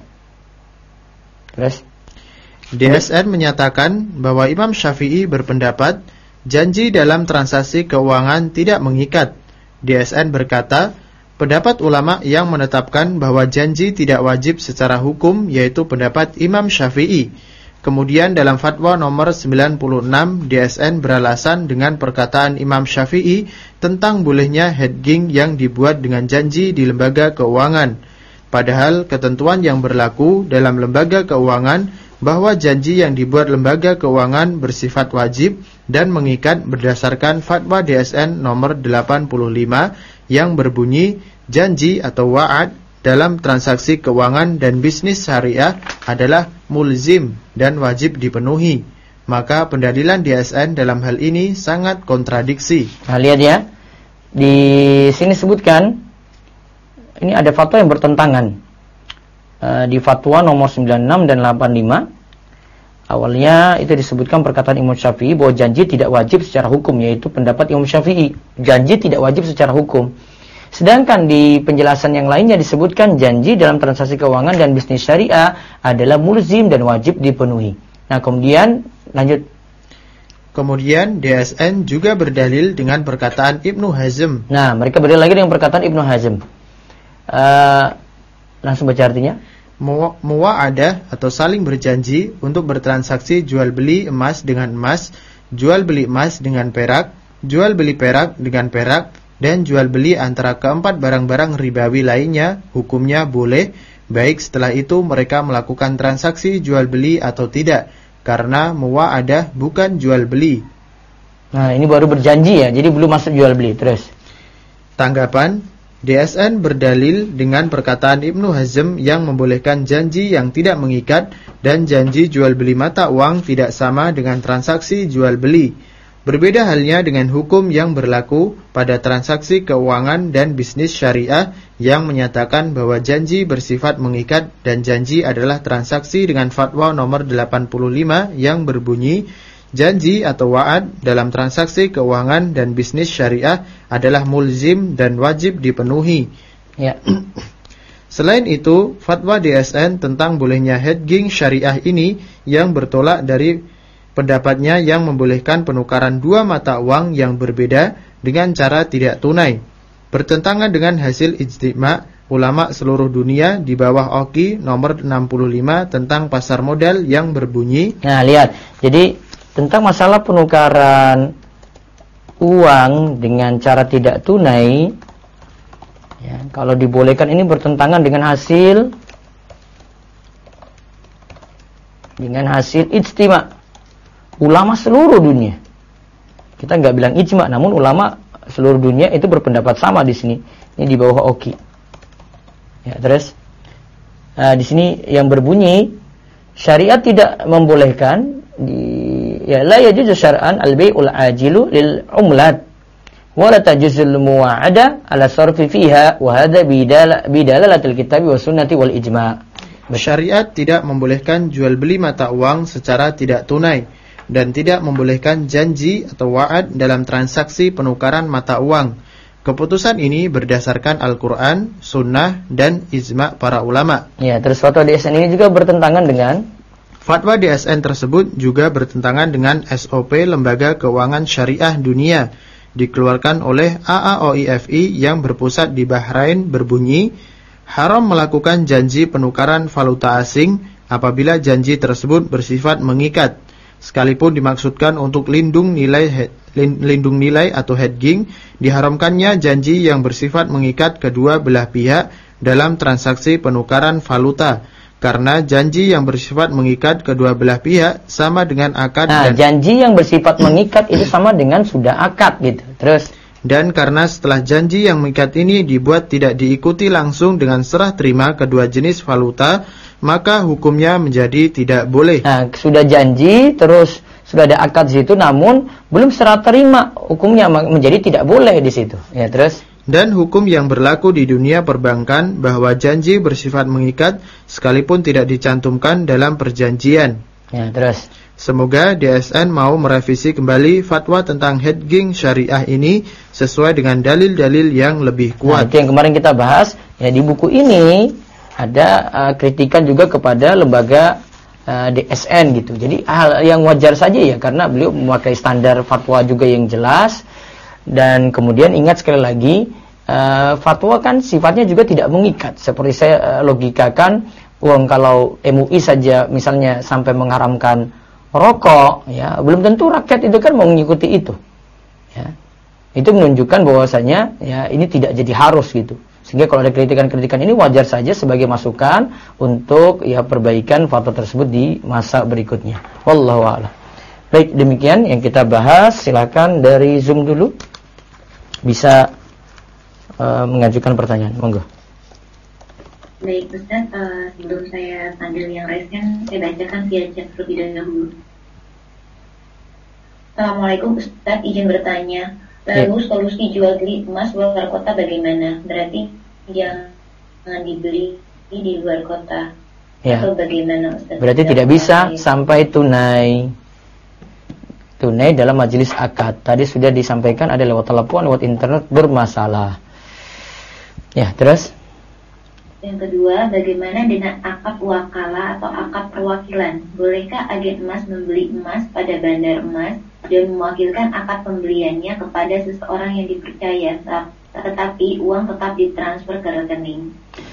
Terus DSN menyatakan bahwa Imam Syafi'i berpendapat Janji dalam transaksi keuangan tidak mengikat. DSN berkata, pendapat ulama yang menetapkan bahwa janji tidak wajib secara hukum yaitu pendapat Imam Syafi'i. Kemudian dalam fatwa nomor 96, DSN beralasan dengan perkataan Imam Syafi'i tentang bolehnya hedging yang dibuat dengan janji di lembaga keuangan. Padahal ketentuan yang berlaku dalam lembaga keuangan bahwa janji yang dibuat lembaga keuangan bersifat wajib dan mengikat berdasarkan fatwa DSN nomor 85 yang berbunyi janji atau wa'ad dalam transaksi keuangan dan bisnis syariah adalah mulzim dan wajib dipenuhi. Maka pendalilan DSN dalam hal ini sangat kontradiksi. Nah, lihat ya. Di sini sebutkan ini ada fatwa yang bertentangan. Di fatwa nomor 96 dan 85 awalnya itu disebutkan perkataan Imam Syafi'i bahwa janji tidak wajib secara hukum, yaitu pendapat Imam Syafi'i. Janji tidak wajib secara hukum. Sedangkan di penjelasan yang lainnya disebutkan janji dalam transaksi keuangan dan bisnis syariah adalah mulzim dan wajib dipenuhi. Nah, kemudian lanjut. Kemudian DSN juga berdalil dengan perkataan Ibnu Hazm. Nah, mereka berdalil lagi dengan perkataan Ibnu Hazm. Langsung baca artinya. Muwa'adah atau saling berjanji untuk bertransaksi jual beli emas dengan emas, jual beli emas dengan perak, jual beli perak dengan perak, dan jual beli antara keempat barang-barang ribawi lainnya hukumnya boleh, baik setelah itu mereka melakukan transaksi jual beli atau tidak, karena muwa'adah bukan jual beli. Nah, ini baru berjanji ya, jadi belum masuk jual beli. Terus tanggapan, DSN berdalil dengan perkataan Ibnu Hazm yang membolehkan janji yang tidak mengikat dan janji jual beli mata uang tidak sama dengan transaksi jual beli. Berbeda halnya dengan hukum yang berlaku pada transaksi keuangan dan bisnis syariah yang menyatakan bahwa janji bersifat mengikat dan janji adalah transaksi dengan fatwa nomor 85 yang berbunyi janji atau wa'ad dalam transaksi keuangan dan bisnis syariah adalah mulzim dan wajib dipenuhi. Ya. Selain itu, fatwa DSN tentang bolehnya hedging syariah ini yang bertolak dari pendapatnya yang membolehkan penukaran dua mata uang yang berbeda dengan cara tidak tunai, bertentangan dengan hasil ijtima' ulama seluruh dunia di bawah OKI nomor 65 tentang pasar modal yang berbunyi. Nah, lihat. Jadi tentang masalah penukaran uang dengan cara tidak tunai, ya, kalau dibolehkan ini bertentangan dengan hasil ijtima' ulama seluruh dunia. Kita nggak bilang ijma', namun ulama seluruh dunia itu berpendapat sama di sini. Ini di bawah OKI. Ya, terus di sini yang berbunyi syariat tidak membolehkan la yajuzu syar'an al-bai'ul ajilu lil umlat wa la tajuzul muwa'ada ala sarfi fiha wa hadha bidalalatil kitabi wa sunnati wal ijma'. Syariat tidak membolehkan jual beli mata uang secara tidak tunai dan tidak membolehkan janji atau wa'ad dalam transaksi penukaran mata uang. Keputusan ini berdasarkan Al-Qur'an, sunnah dan ijma' para ulama. Ya, terus fatwa DSN ini juga bertentangan dengan fatwa DSN tersebut juga bertentangan dengan SOP Lembaga Keuangan Syariah Dunia dikeluarkan oleh AAOIFI yang berpusat di Bahrain berbunyi, haram melakukan janji penukaran valuta asing apabila janji tersebut bersifat mengikat, sekalipun dimaksudkan untuk lindung nilai atau hedging. Diharamkannya janji yang bersifat mengikat kedua belah pihak dalam transaksi penukaran valuta, karena janji yang bersifat mengikat kedua belah pihak sama dengan akad. Nah, janji yang bersifat mengikat itu sama dengan sudah akad gitu. Terus dan karena setelah janji yang mengikat ini dibuat tidak diikuti langsung dengan serah terima kedua jenis valuta, maka hukumnya menjadi tidak boleh. Nah, sudah janji terus sudah ada akad di situ namun belum serah terima, hukumnya menjadi tidak boleh di situ. Ya, terus dan hukum yang berlaku di dunia perbankan bahwa janji bersifat mengikat sekalipun tidak dicantumkan dalam perjanjian. Ya, terus semoga DSN mau merevisi kembali fatwa tentang hedging syariah ini sesuai dengan dalil-dalil yang lebih kuat. Nah, itu yang kemarin kita bahas. Ya, di buku ini ada kritikan juga kepada lembaga DSN gitu. Jadi hal yang wajar saja ya, karena beliau memakai standar fatwa juga yang jelas. Dan kemudian ingat sekali lagi, fatwa kan sifatnya juga tidak mengikat. Seperti saya logikakan, kalau MUI saja misalnya sampai mengharamkan rokok, ya belum tentu rakyat itu kan mau mengikuti itu. Ya. Itu menunjukkan bahwasanya ya ini tidak jadi harus gitu. Sehingga kalau ada kritikan-kritikan ini wajar saja sebagai masukan untuk ya perbaikan fatwa tersebut di masa berikutnya. Wallahu a'lam. Baik, demikian yang kita bahas. Silakan dari Zoom dulu bisa mengajukan pertanyaan. Monggo. Baik, Ustaz, sebelum saya panggil yang raise kan saya bacakan via chat terlebih dahulu. Assalamualaikum Ustaz, izin bertanya. Lalu solusi jual beli emas luar kota bagaimana? Berarti jangan dibeli di luar kota. Ya. Atau bagaimana Ustaz? Berarti tidak bisa sampai tunai. Tunai dalam majelis akad. Tadi sudah disampaikan ada lewat telepon, lewat internet bermasalah. Ya, terus? Yang kedua, bagaimana dengan akad wakala atau akad perwakilan? Bolehkah agen emas membeli emas pada bandar emas dan mewakilkan akad pembeliannya kepada seseorang yang dipercaya, tetapi uang tetap ditransfer ke rekening?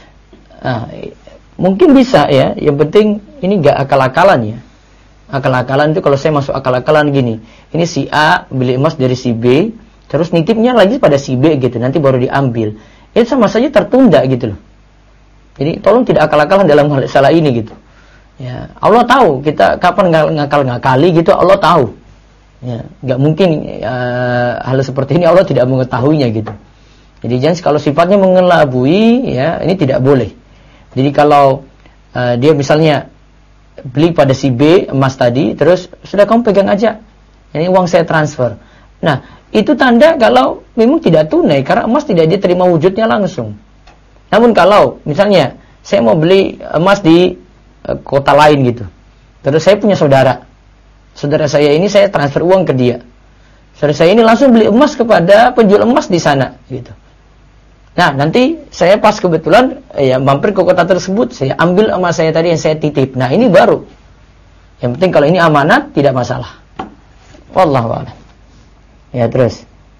Mungkin bisa ya. Yang penting ini gak akal-akalan ya. Akal-akalan itu kalau saya masuk akal-akalan gini, ini si A beli emas dari si B, terus nitipnya lagi pada si B gitu, nanti baru diambil. Itu sama saja tertunda gitu loh. Jadi tolong tidak akal-akalan dalam hal salah ini gitu. Ya, Allah tahu kita kapan ngakal-ngakali gitu, Allah tahu. Ya, nggak mungkin hal seperti ini Allah tidak mengetahuinya gitu. Jadi jangan kalau sifatnya mengelabui, ya ini tidak boleh. Jadi kalau dia misalnya beli pada si B emas tadi, terus sudah kamu pegang aja, ini uang saya transfer. Nah itu tanda kalau memang tidak tunai, karena emas tidak diterima wujudnya langsung. Namun kalau misalnya saya mau beli emas di kota lain gitu, terus saya punya saudara saya ini saya transfer uang ke dia, saudara saya ini langsung beli emas kepada penjual emas di sana gitu. Nah nanti saya pas kebetulan ya mampir ke kota tersebut, saya ambil emas saya tadi yang saya titip. Nah ini baru. Yang penting kalau ini amanat tidak masalah. Wallahu a'lam. Ya terus.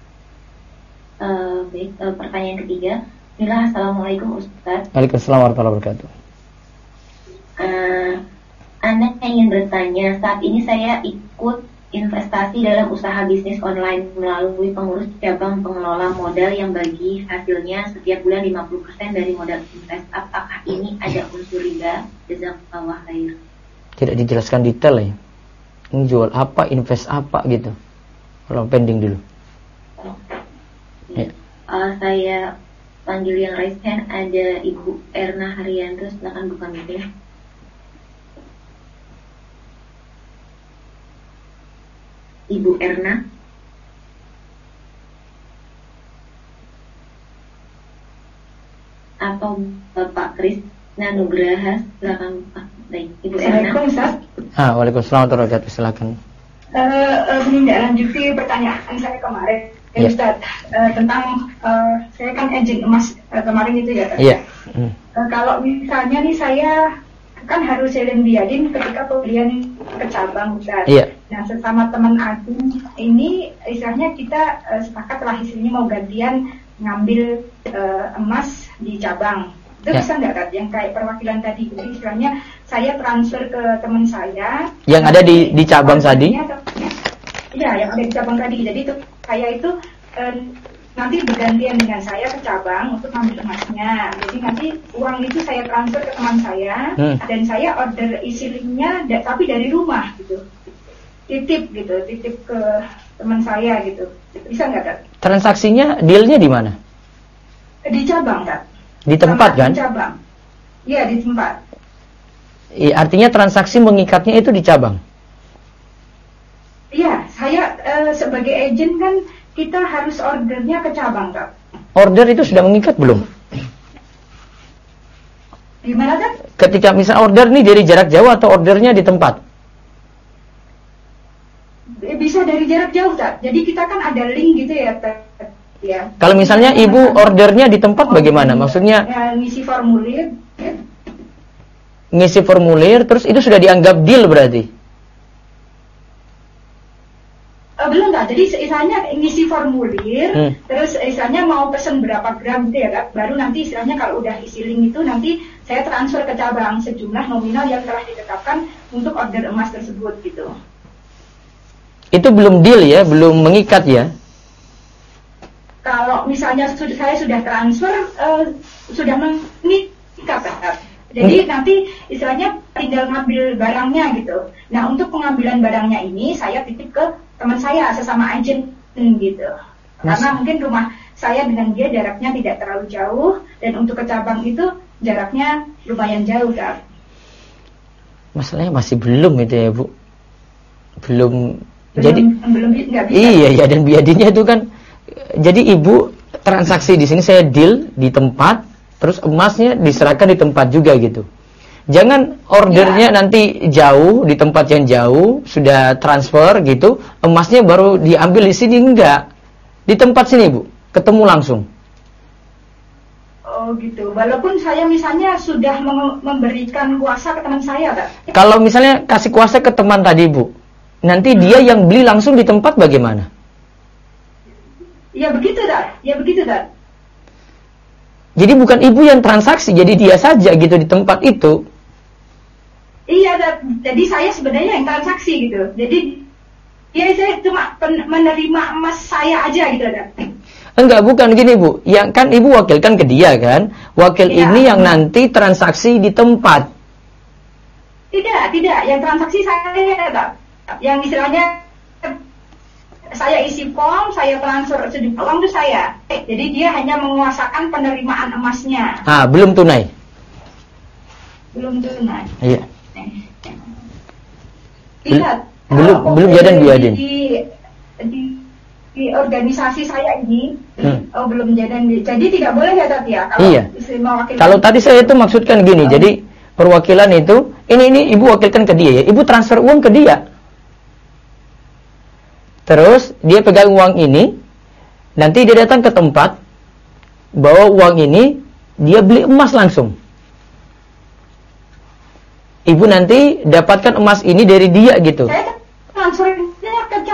Baik, pertanyaan ketiga. Bismillah, assalamualaikum Ustaz. Waalaikumsalam warahmatullahi wabarakatuh. Anda ingin bertanya, saat ini saya ikut investasi dalam usaha bisnis online melalui pengurus cabang pengelola modal yang bagi hasilnya setiap bulan 50% dari modal invest. Apakah ini ada unsur riba? Jazakallah khair. Tidak dijelaskan detail ya. Ini jual apa, invest apa gitu. Kalau pending dulu. Ya. Saya panggil yang raise hand, ada Ibu Erna Haryanto, silakan buka mic. Ibu Erna. Atau Bapak Krisna Nugraha, silakan buka. Baik, Ibu Erna. Assalamualaikum Ustaz. Waalaikumsalam warahmatullahi wabarakatuh, silakan. Menindaklanjuti pertanyaan saya kemarin. Ya. Ustaz, tentang saya kan agent emas kemarin itu ya. Iya. Kalau misalnya nih saya kan harus selling biadin ketika pembelian ke cabang Ustaz. Iya. Nah sesama teman agung ini istilahnya kita sepakat lah istilahnya mau gantian ngambil emas di cabang. Itu ya. Bisa nggak Kak? Yang kayak perwakilan tadi. Jadi istilahnya saya transfer ke teman saya. Yang ada di cabang tadi? Iya, yang ada di cabang tadi. Jadi itu saya itu nanti bergantian dengan saya ke cabang untuk ngambil emasnya. Jadi nanti uang itu saya transfer ke teman saya dan saya order isi linknya tapi dari rumah gitu. Titip ke teman saya gitu. Bisa nggak Kak? Transaksinya, dealnya di mana? Di cabang Kak. Di tempat kan? Di cabang. Iya di tempat. Artinya transaksi mengikatnya itu di cabang. Iya, saya sebagai agent kan kita harus ordernya ke cabang, Kak. Order itu sudah mengikat belum? Gimana kan? Ketika misal order nih dari jarak jauh atau ordernya di tempat? Bisa dari jarak jauh, Kak. Jadi kita kan ada link gitu ya, Kak. Ya. Kalau misalnya ibu ordernya di tempat bagaimana? Maksudnya? Ya, ngisi formulir. Ya. ngisi formulir, terus itu sudah dianggap deal berarti? Belum Kak, jadi istilahnya ngisi formulir, terus istilahnya mau pesen berapa gram gitu ya Kak, baru nanti istilahnya kalau udah isi link itu nanti saya transfer ke cabang sejumlah nominal yang telah ditetapkan untuk order emas tersebut gitu. Itu belum deal ya, belum mengikat ya? Kalau misalnya saya sudah transfer, sudah mengikat Kak. Jadi nanti istilahnya tinggal ngambil barangnya gitu. Nah untuk pengambilan barangnya ini saya titip ke teman saya sesama agent gitu. Karena mungkin rumah saya dengan dia jaraknya tidak terlalu jauh dan untuk ke cabang itu jaraknya lumayan jauh Kak. Masalahnya masih belum itu ya Bu. Belum nggak bisa. Iya ya, dan biadinya itu kan. Jadi ibu transaksi di sini saya deal di tempat, terus emasnya diserahkan di tempat juga gitu. Jangan ordernya nanti jauh, di tempat yang jauh, sudah transfer gitu, emasnya baru diambil di sini, enggak. Di tempat sini Bu, ketemu langsung. Oh gitu, walaupun saya misalnya sudah memberikan kuasa ke teman saya Pak. Kalau misalnya kasih kuasa ke teman tadi Bu, nanti dia yang beli langsung di tempat bagaimana? Ya begitu dah, ya begitu dah. Jadi bukan ibu yang transaksi, jadi dia saja gitu di tempat itu. Iya, jadi saya sebenarnya yang transaksi gitu. Jadi ya saya cuma menerima emas saya aja gitu dah. Enggak, bukan gini Bu. Yang kan ibu wakilkan ke dia kan. Wakil ini yang nanti transaksi di tempat. Tidak. Yang transaksi saya Pak. Yang istilahnya saya isi form, saya transfer sejumlah uang itu saya. Jadi dia hanya menguasakan penerimaan emasnya. Belum tunai. Belum tunai. Iya. Tidak. Belum jadan biadin. Di organisasi saya ini, belum jadan. Jadi tidak boleh ya Tati ya. Kalau kalau tadi saya itu maksudkan gini. Jadi perwakilan itu, ini ibu wakilkan ke dia ya. Ibu transfer uang ke dia. Terus dia pegang uang ini, nanti dia datang ke tempat, bawa uang ini, dia beli emas langsung. Ibu nanti dapatkan emas ini dari dia gitu. Saya transfernya ke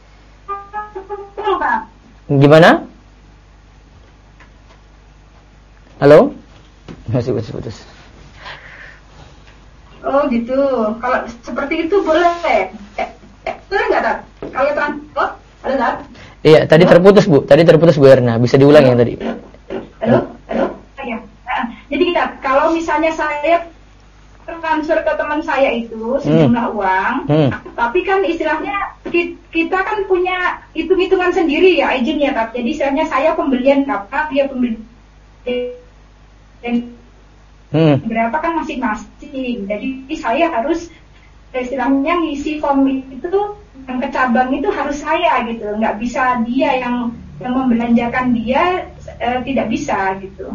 Pak. Gimana? Halo? Masih putus. Oh gitu. Kalau seperti itu boleh. Boleh nggak tak? Kalau transport, ada tak? Iya, tadi terputus Bu. Tadi terputus Bu Erna. Bisa diulang yang tadi. Halo? Ya. Jadi kalau misalnya saya transfer ke teman saya itu sejumlah uang, tapi kan istilahnya kita kan punya hitung-hitungan sendiri ya izin ya Pak. Jadi istilahnya saya pembelian berapa, dia pembelian berapa kan masing-masing. Jadi saya harus istilahnya ngisi form itu yang ke cabang itu harus saya gitu, nggak bisa dia yang membelanjakan dia, tidak bisa gitu.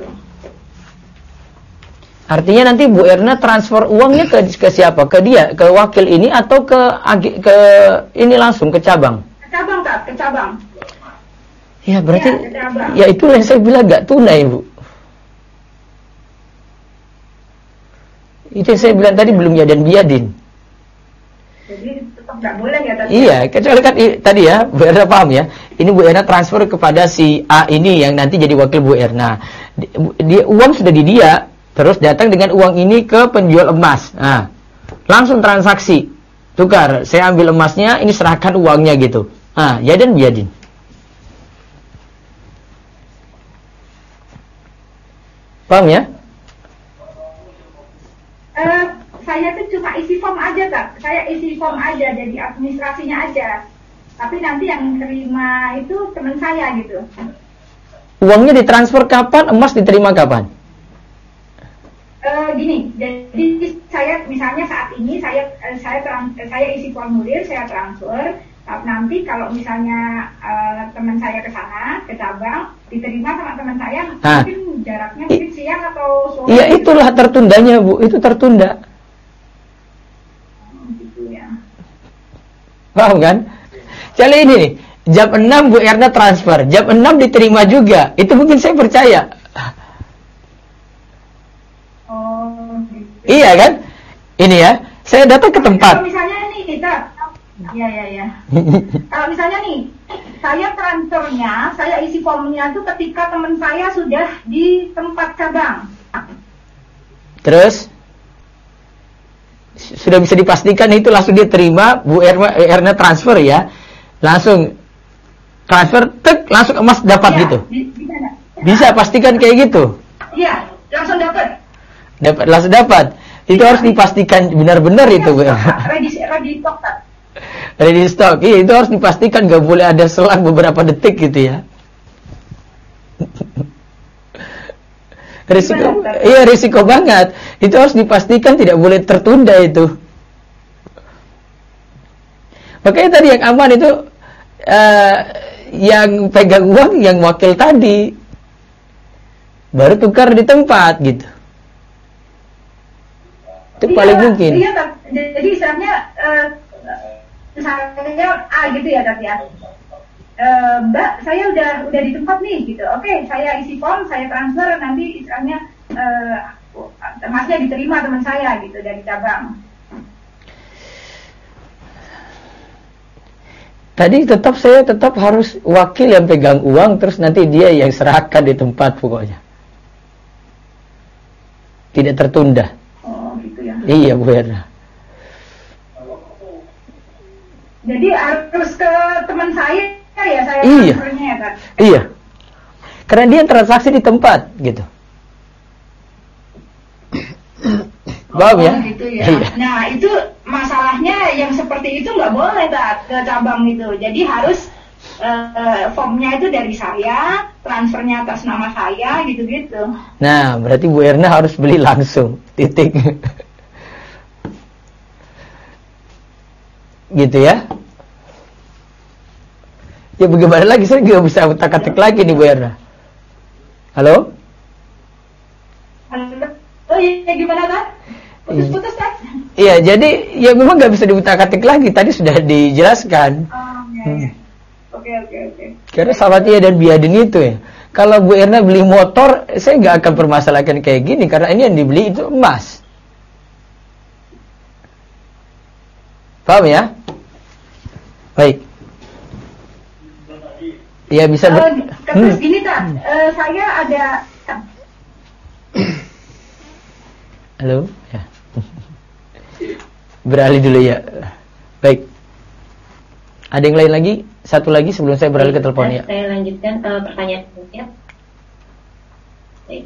Artinya nanti Bu Erna transfer uangnya ke siapa? Ke dia, ke wakil ini atau ke ini langsung ke cabang? Ke cabang Kak, ke cabang. Ya berarti ya itu yang saya bilang nggak tunai Bu. Itu yang saya bilang tadi belum jadan biadin. Jadi tetap nggak boleh ya tadi. Iya, kecuali kan tadi ya Bu Erna paham ya. Ini Bu Erna transfer kepada si A ini yang nanti jadi wakil Bu Erna. Dia uang sudah di dia, terus datang dengan uang ini ke penjual emas. Nah, langsung transaksi. Tukar, saya ambil emasnya, ini serahkan uangnya gitu. Ah, jadan biadin. Paham ya? Saya tuh cuma isi form aja Kak. Saya isi form aja, jadi administrasinya aja. Tapi nanti yang terima itu teman saya gitu. Uangnya ditransfer kapan? Emas diterima kapan? Gini, jadi saya misalnya saat ini saya isi formulir, saya transfer. Nanti kalau misalnya teman saya ke sana, ke cabang, diterima sama teman saya, mungkin jaraknya mungkin siang atau sore. Iya, itulah tertundanya Bu, itu tertunda. Gitu ya. Paham kan? Kali ini nih, jam 6 Bu Erna transfer, jam 6 diterima juga. Itu mungkin saya percaya. Oh, gitu. Iya kan? Ini ya, saya datang ke tempat. Kalau misalnya nih kita, ya. Kalau misalnya nih, saya transfernya, saya isi formnya itu ketika teman saya sudah di tempat cabang. Terus sudah bisa dipastikan itu langsung dia terima, Bu Erna transfer ya, langsung transfer, tek, langsung emas dapat gitu. Bisa pastikan kayak gitu. Iya, langsung dapat. Langsung dapat. Itu harus dipastikan benar-benar itu, Bu. Ready stock, Pak. Ready stock. Iya, itu harus dipastikan, nggak boleh ada selang beberapa detik gitu ya. Risiko banget. Itu harus dipastikan, tidak boleh tertunda itu. Makanya tadi yang aman itu yang pegang uang yang wakil tadi, baru tukar di tempat gitu. Itu paling mungkin. Iya, jadi istilahnya misalnya gitu ya, Tat ya. Mbak, saya udah di tempat nih gitu. Oke, saya isi form, saya transfer, nanti istilahnya emasnya diterima teman saya gitu dari cabang. Tadi saya tetap harus wakil yang pegang uang, terus nanti dia yang serahkan di tempat pokoknya. Tidak tertunda. Oh, gitu ya. Iya, Bu Erna. Jadi harus ke teman saya ya, saya iya. transfernya ya, Kak? Iya. Karena dia transaksi di tempat gitu. Paham ya? Gitu ya. Iya. Nah, itu masalahnya yang seperti itu nggak boleh, Kak, ke cabang itu. Jadi harus formnya itu dari saya, transfernya atas nama saya, gitu-gitu. Nah, berarti Bu Erna harus beli langsung, titik. Gitu ya. Ya bagaimana lagi, saya nggak bisa utak-atik lagi nih Bu Erna. Halo? Oh iya, gimana, Kak? Putus-putus, Kak? Iya, jadi ya memang nggak bisa diutak-atik lagi. Tadi sudah dijelaskan. Iya. Oke. Karena Sawatia dan Biadin itu ya. Kalau Bu Erna beli motor, saya nggak akan permasalahkan kayak gini, karena ini yang dibeli itu emas. Paham ya? Baik. Ya bisa. Terus gini, Kak, saya ada. Halo. Ya. Beralih dulu ya. Baik. Ada yang lain lagi? Satu lagi sebelum saya beralih ke telepon ya. Saya lanjutkan pertanyaan berikutnya. Baik.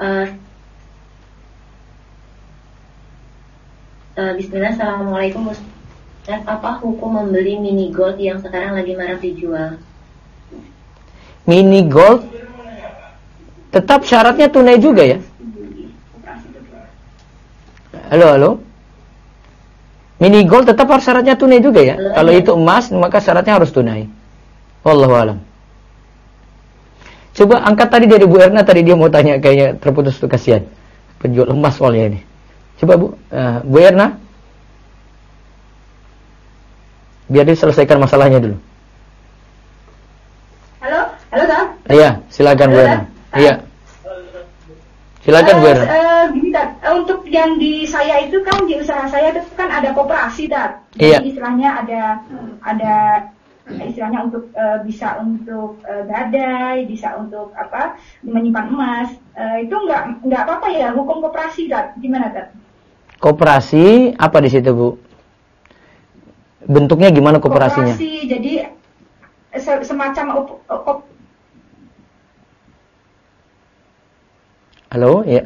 Bismillah, assalamualaikum Ustaz. Apa hukum membeli mini gold yang sekarang lagi marak dijual? Mini gold tetap syaratnya tunai juga ya? Halo. Mini gold tetap harus syaratnya tunai juga ya? Kalau itu emas, maka syaratnya harus tunai. Wallahu alam. Coba angkat tadi dari Bu Erna, tadi dia mau tanya, kayaknya terputus tuh, kasihan. Penjual emas soalnya ini. Coba Bu Erna. Biar dia selesaikan masalahnya dulu. Halo, Kak? Iya, silakan Bu Erna. Iya. Silakan Bu Erna. Gini, Kak, untuk yang di saya itu kan, di usaha saya itu kan ada koperasi, Kak. Iya. Jadi istilahnya ada istilahnya untuk bisa untuk gadai, bisa untuk menyimpan emas. Itu nggak apa-apa ya, hukum koperasi, Kak. Gimana, Kak? Koperasi apa di situ, Bu? Bentuknya gimana koperasinya? Koperasi, jadi semacam Halo, ya.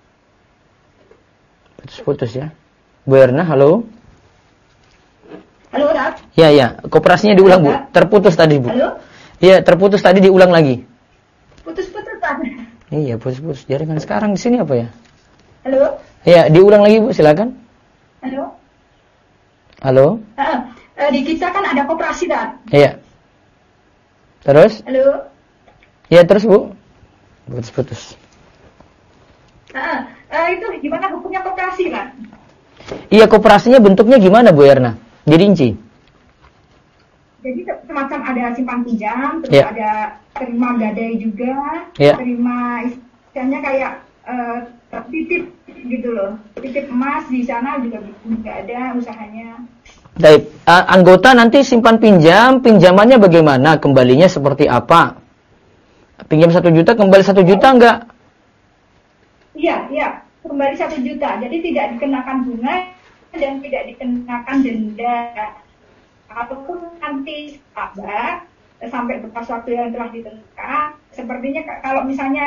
Putus-putus ya. Bu Erna, halo. Halo, Kak. Ya. Koperasinya diulang, Bu. Terputus tadi, Bu. Halo? Iya, terputus tadi, diulang lagi. Putus-putus, Kak. Iya, putus-putus. Jaringan sekarang di sini apa ya? Halo? Iya, diulang lagi, Bu, silakan. Halo? Halo? Di kita kan ada koperasi, Kak. Iya. Terus? Halo? Iya, terus, Bu. Putus-putus. Itu gimana hukumnya koperasi, Kak? Iya, koperasinya bentuknya gimana, Bu Erna? Dirinci. Jadi semacam ada simpan pinjam, terus ada terima gadai juga, terima istilahnya kayak titip gitu loh. Titip emas di sana juga nggak ada usahanya. Baik, anggota nanti simpan pinjam, pinjamannya bagaimana? Kembalinya seperti apa? Pinjam 1 juta, kembali 1 juta enggak? Iya, kembali 1 juta. Jadi tidak dikenakan bunga dan tidak dikenakan denda. Ataupun nanti sabar sampai batas waktu yang telah ditentukan. Sepertinya kalau misalnya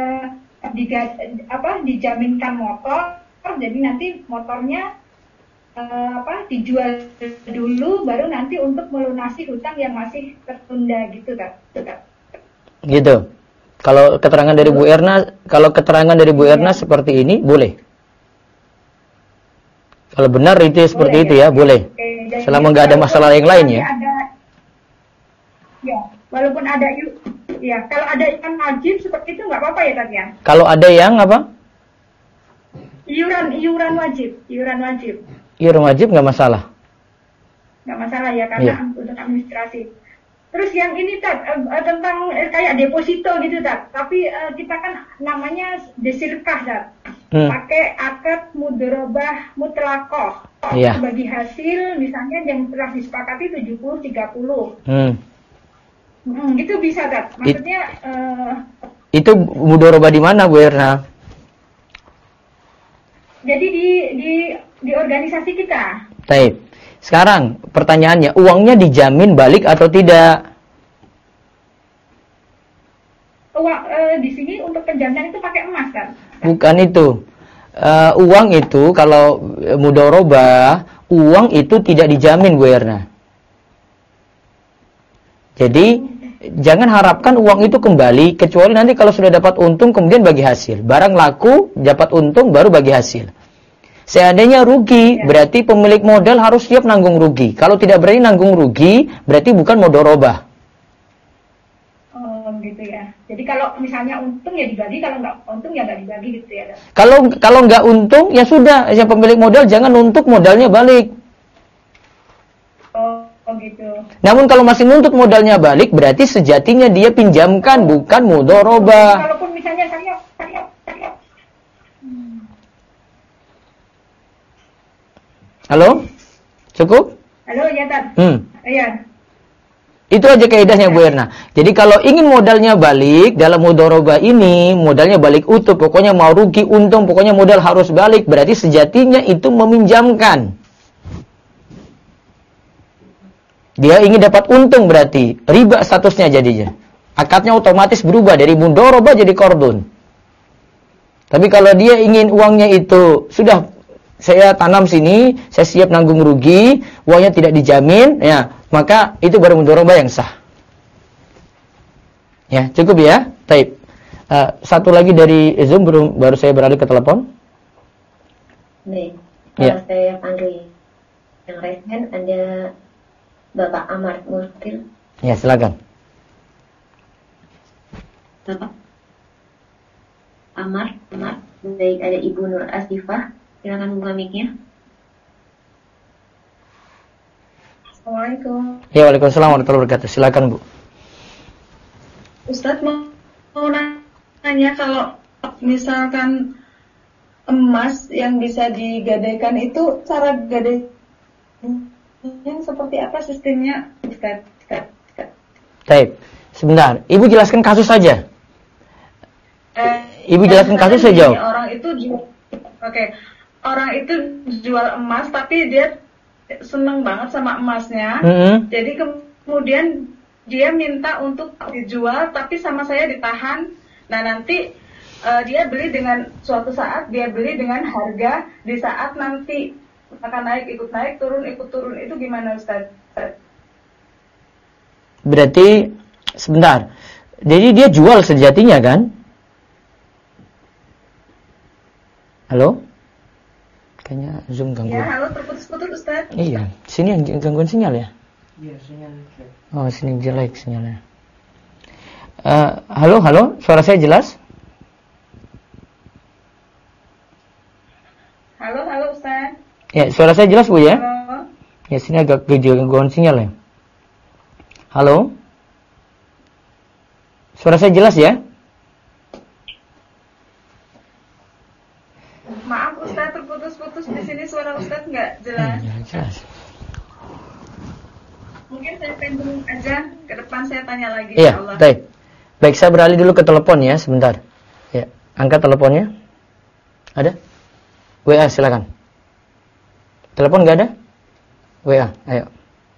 dijaminkan motor, jadi nanti motornya dijual dulu, baru nanti untuk melunasi hutang yang masih tertunda gitu kan? Gitu. Kalau keterangan dari Bu Erna, seperti ini boleh. Kalau benar itu seperti itu ya, boleh. Selama nggak ada masalah yang lain ya. Ya, walaupun ada kalau ada iuran wajib seperti itu nggak apa-apa ya Tati ya? Kalau ada yang apa? Iuran wajib. Iuran wajib nggak masalah. Nggak masalah ya, karena untuk administrasi. Terus yang ini tentang kayak deposito gitu tapi kita kan namanya desirkah pakai akad mudharabah mutlaqah. Bagi hasil misalnya yang telah disepakati 70-30. Gitu bisa maksudnya itu mudharabah di mana Bu Erna? Jadi di organisasi kita. Baik. Sekarang pertanyaannya, uangnya dijamin balik atau tidak? Di sini untuk penjaminan itu pakai emas kan? Bukan itu. Uang itu kalau mudharabah, uang itu tidak dijamin Bu Erna. Jadi jangan harapkan uang itu kembali, kecuali nanti kalau sudah dapat untung kemudian bagi hasil. Barang laku, dapat untung baru bagi hasil. Seandainya rugi, berarti pemilik modal harus siap nanggung rugi. Kalau tidak berani nanggung rugi, berarti bukan mudharabah. Oh, gitu ya. Jadi kalau misalnya untung ya dibagi, kalau nggak untung ya nggak dibagi gitu ya. Kalau nggak untung ya sudah, yang pemilik modal jangan nuntut modalnya balik. Oh gitu. Namun kalau masih nuntut modalnya balik, berarti sejatinya dia pinjamkan, bukan mudharabah. Kalaupun misalnya saya Halo? Cukup? Halo, ya Tan. Iya. Itu aja kaidahnya Bu Erna. Jadi kalau ingin modalnya balik, dalam mudharabah ini, modalnya balik utuh, pokoknya mau rugi, untung, pokoknya modal harus balik, berarti sejatinya itu meminjamkan. Dia ingin dapat untung berarti, riba statusnya jadinya. Akadnya otomatis berubah dari mudharabah jadi qardun. Tapi kalau dia ingin uangnya itu, sudah saya tanam sini, saya siap nanggung rugi, uangnya tidak dijamin, ya, maka itu baru mudharabah yang sah. Ya, cukup ya. Baik. Satu lagi dari Zoom, baru saya beralih ke telepon. Baik. Kalau saya panggil yang raise hand, ada Bapak Amar Muskil. Ya, silakan. Bapak Amar. Baik, ada Ibu Nur Asifah. Silakan buka mic-nya. Assalamualaikum. Ya, waalaikumsalam warahmatullahi wabarakatuh. Silakan Bu. Ustadz mau nanya, kalau misalkan emas yang bisa digadaikan itu cara gadainya seperti apa sistemnya, Ustadz? Baik, sebentar. Ibu jelaskan kasus saja. Ibu jelaskan kasus saja. Orang itu jual emas tapi dia seneng banget sama emasnya. Jadi kemudian dia minta untuk dijual tapi sama saya ditahan. Nah nanti dia beli dengan suatu saat dia beli dengan harga, di saat nanti akan naik ikut naik, turun ikut turun, itu gimana Ustaz? Berarti sebentar. Jadi dia jual sejatinya kan? Halo? Kayaknya Zoom ganggu. Ya, halo, terputus-putus Ustaz. Iya, sini yang gangguan sinyal ya? Iya, sinyal jelek. Oh, sini jelek sinyalnya. Halo, suara saya jelas? Halo Ustaz. Ya, suara saya jelas Bu ya? Halo. Ya, sini agak gangguan sinyal ya. Halo? Suara saya jelas ya? Maaf Ustaz, terputus-putus di sini suara Ustaz nggak jelas. Jelas. Mungkin saya pending aja, ke depan saya tanya lagi. Iya, Allah. baik, saya beralih dulu ke telepon ya, sebentar. Ya, angkat teleponnya. Ada? WA silakan. Telepon nggak ada? WA, ayo.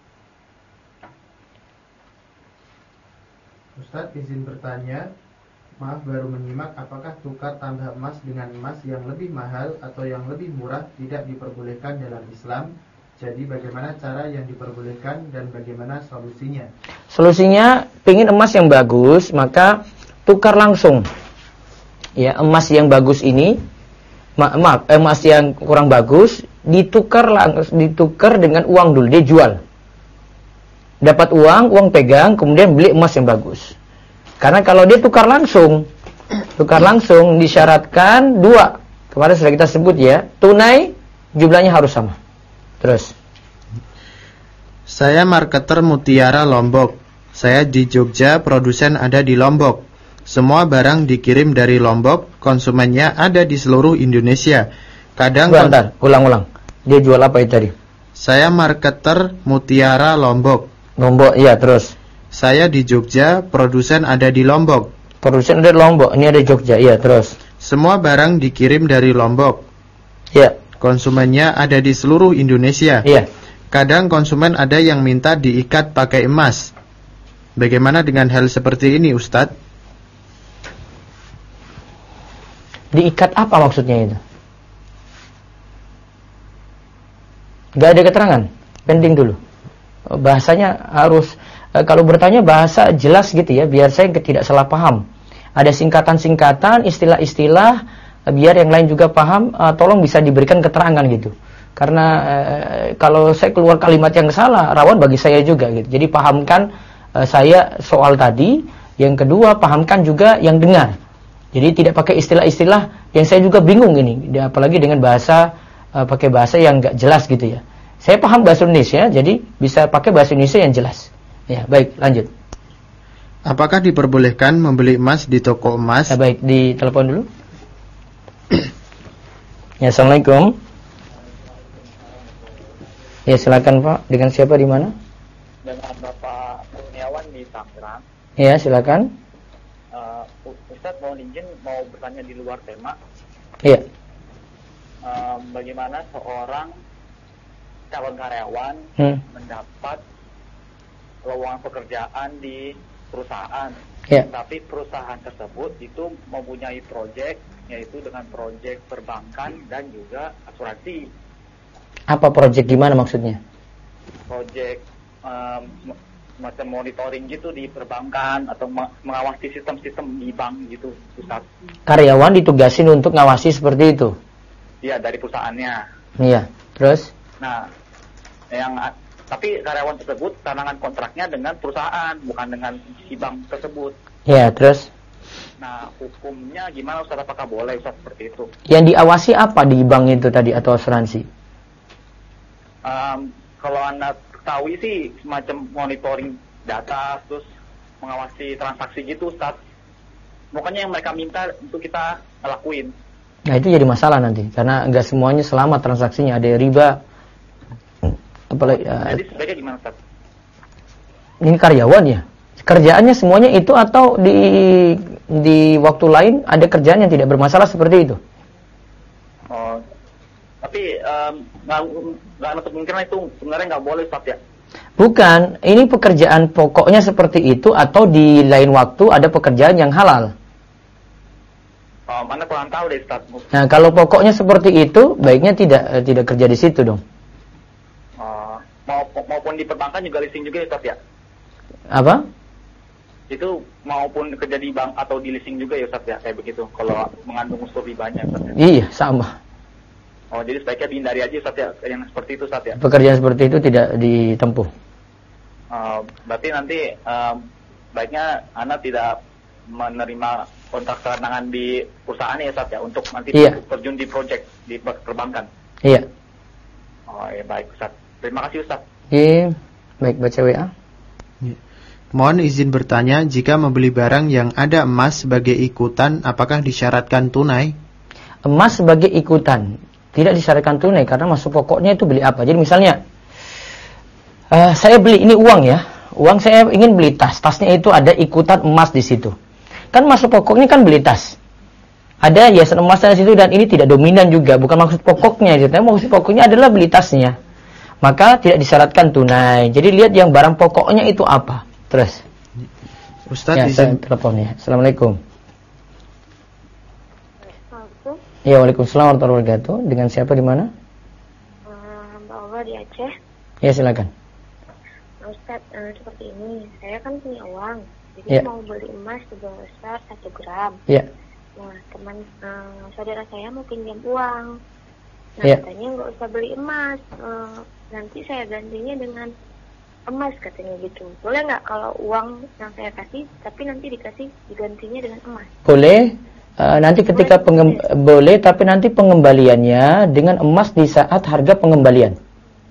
Ustadz izin bertanya, maaf baru menyimak, apakah tukar tambah emas dengan emas yang lebih mahal atau yang lebih murah tidak diperbolehkan dalam Islam? Jadi bagaimana cara yang diperbolehkan dan bagaimana solusinya? Solusinya, pingin emas yang bagus, maka tukar langsung. Ya, emas yang bagus ini, emas yang kurang bagus ditukar dengan uang dulu, dia jual. Dapat uang pegang, kemudian beli emas yang bagus. Karena kalau dia tukar langsung disyaratkan 2. Kemarin sudah kita sebut ya, tunai jumlahnya harus sama. Terus. Saya marketer Mutiara Lombok. Saya di Jogja, produsen ada di Lombok. Semua barang dikirim dari Lombok, konsumennya ada di seluruh Indonesia. Kadang ulang. Dia jual apa itu tadi? Saya marketer Mutiara Lombok. Lombok, iya, terus. Saya di Jogja, produsen ada di Lombok. Produsen ada di Lombok, ini ada di Jogja, iya, terus. Semua barang dikirim dari Lombok. Iya. Konsumennya ada di seluruh Indonesia. Iya. Kadang konsumen ada yang minta diikat pakai emas. Bagaimana dengan hal seperti ini, Ustadz? Diikat apa maksudnya itu? Gak ada keterangan, pending dulu. Bahasanya harus, kalau bertanya bahasa jelas gitu ya, biar saya tidak salah paham. Ada singkatan-singkatan, istilah-istilah, biar yang lain juga paham, tolong bisa diberikan keterangan gitu. Karena kalau saya keluar kalimat yang salah, rawan bagi saya juga gitu. Jadi pahamkan saya soal tadi, yang kedua pahamkan juga yang dengar. Jadi tidak pakai istilah-istilah yang saya juga bingung ini, apalagi dengan bahasa, pakai bahasa yang gak jelas gitu ya. Saya paham bahasa Indonesia, jadi bisa pakai bahasa Indonesia yang jelas. Ya, baik, lanjut. Apakah diperbolehkan membeli emas di toko emas? Ya, baik, di telepon dulu. Ya, Assalamualaikum. Ya, silakan Pak. Dengan siapa di mana? Dengan Bapak Kurniawan di Tangerang. Ya, silakan. Ustadz mau bertanya di luar tema. Iya. Bagaimana seorang calon karyawan mendapat lowongan pekerjaan di perusahaan, tapi perusahaan tersebut itu mempunyai proyek, yaitu dengan proyek perbankan dan juga asuransi. Apa proyek gimana maksudnya? Proyek macam monitoring gitu di perbankan atau mengawasi sistem-sistem di bank gitu, Ustaz. Karyawan ditugasin untuk ngawasi seperti itu? Iya, dari perusahaannya. Iya, terus? Nah, tapi karyawan tersebut tantangan kontraknya dengan perusahaan, bukan dengan si bank tersebut. Iya, terus? Nah, hukumnya gimana Ustaz? Apakah boleh Ustaz seperti itu? Yang diawasi apa di bank itu tadi atau asuransi? Kalau Anda ketahui sih semacam monitoring data, terus mengawasi transaksi gitu Ustaz. Pokoknya yang mereka minta untuk kita lakuin. Nah, itu jadi masalah nanti, karena nggak semuanya selamat transaksinya, ada riba. Apalagi, jadi sebaiknya gimana Ustaz? Ini karyawan ya? Kerjaannya semuanya itu atau di waktu lain ada kerjaan yang tidak bermasalah seperti itu? Oh, tapi nggak ada kemungkinan itu sebenarnya nggak boleh Ustaz ya? Bukan, ini pekerjaan pokoknya seperti itu atau di lain waktu ada pekerjaan yang halal? Mana kurang tahu deh Ustaz. Nah, kalau pokoknya seperti itu, baiknya tidak kerja di situ dong. Maupun di perbankan juga leasing juga Ustaz ya? Apa? Itu maupun kerja di bank atau di leasing juga ya Ustaz ya, kayak begitu. Kalau mengandung unsur ribanya Ustaz ya? Iya, sama. Oh, jadi sebaiknya dihindari aja Ustaz ya, yang seperti itu Ustaz ya? Pekerjaan seperti itu tidak ditempuh. Berarti nanti baiknya Anda tidak menerima kontrak tangan di perusahaan ya Ustaz ya, untuk nanti terjun di proyek di perbankan. Iya. Oh ya, baik Ustaz. Terima kasih Ustaz. Iya, baik, baca WA. Mohon izin bertanya, jika membeli barang yang ada emas sebagai ikutan, apakah disyaratkan tunai? emas sebagai ikutan, tidak disyaratkan tunai karena masuk pokoknya itu beli apa. Jadi misalnya saya beli ini uang ya, uang saya ingin beli tas, tasnya itu ada ikutan emas di situ. Kan masuk pokoknya kan beli tas. Ada hiasan emasnya di situ dan ini tidak dominan juga, bukan maksud pokoknya, tapi maksud pokoknya adalah beli tasnya. Maka tidak disyaratkan tunai. Jadi lihat yang barang pokoknya itu apa. Terus Ustaz, ya, saya teleponnya. Assalamualaikum. Ya, waalaikumsalam warahmatullahi wabarakatuh. Dengan siapa di mana? Mbak Owa di Aceh. Ya, silakan. Ustaz, seperti ini, saya kan punya uang, jadi ya. mau beli emas sebesar 1 gram. Ya. Nah, teman saudara saya mau pinjam uang. Nah, ya. katanya nggak usah beli emas, nanti saya gantinya dengan emas katanya gitu. Boleh nggak kalau uang yang saya kasih, tapi nanti digantinya dengan emas? Boleh. Nanti ketika boleh, tapi nanti pengembaliannya dengan emas di saat harga pengembalian.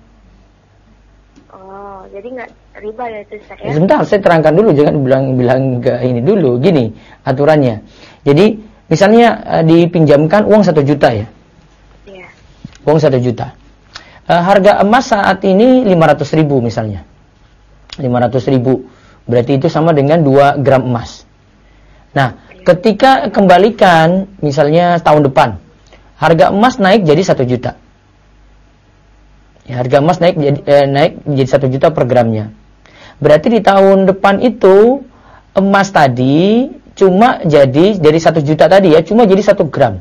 Oh, jadi nggak riba ya itu saya? Sebentar, saya terangkan dulu, jangan bilang ke ini dulu. Gini aturannya. Jadi misalnya dipinjamkan uang 1 juta ya. Iya. Uang 1 juta. Harga emas saat ini 500.000 misalnya. 500.000. Berarti itu sama dengan 2 gram emas. Nah, ketika kembalikan misalnya tahun depan, harga emas naik jadi 1 juta. Ya, harga emas naik jadi 1 juta per gramnya. Berarti di tahun depan itu emas tadi cuma jadi dari 1 juta tadi ya, cuma jadi 1 gram.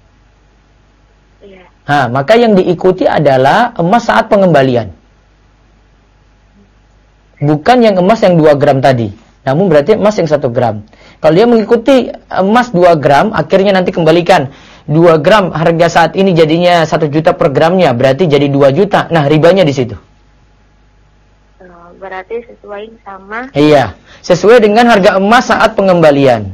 Iya. Nah, maka yang diikuti adalah emas saat pengembalian. Bukan yang emas yang 2 gram tadi. Namun berarti emas yang 1 gram. Kalau dia mengikuti emas 2 gram, akhirnya nanti kembalikan 2 gram harga saat ini jadinya 1 juta per gramnya, berarti jadi 2 juta. Nah, ribanya di situ. Berarti sesuai sama? Iya, sesuai dengan harga emas saat pengembalian.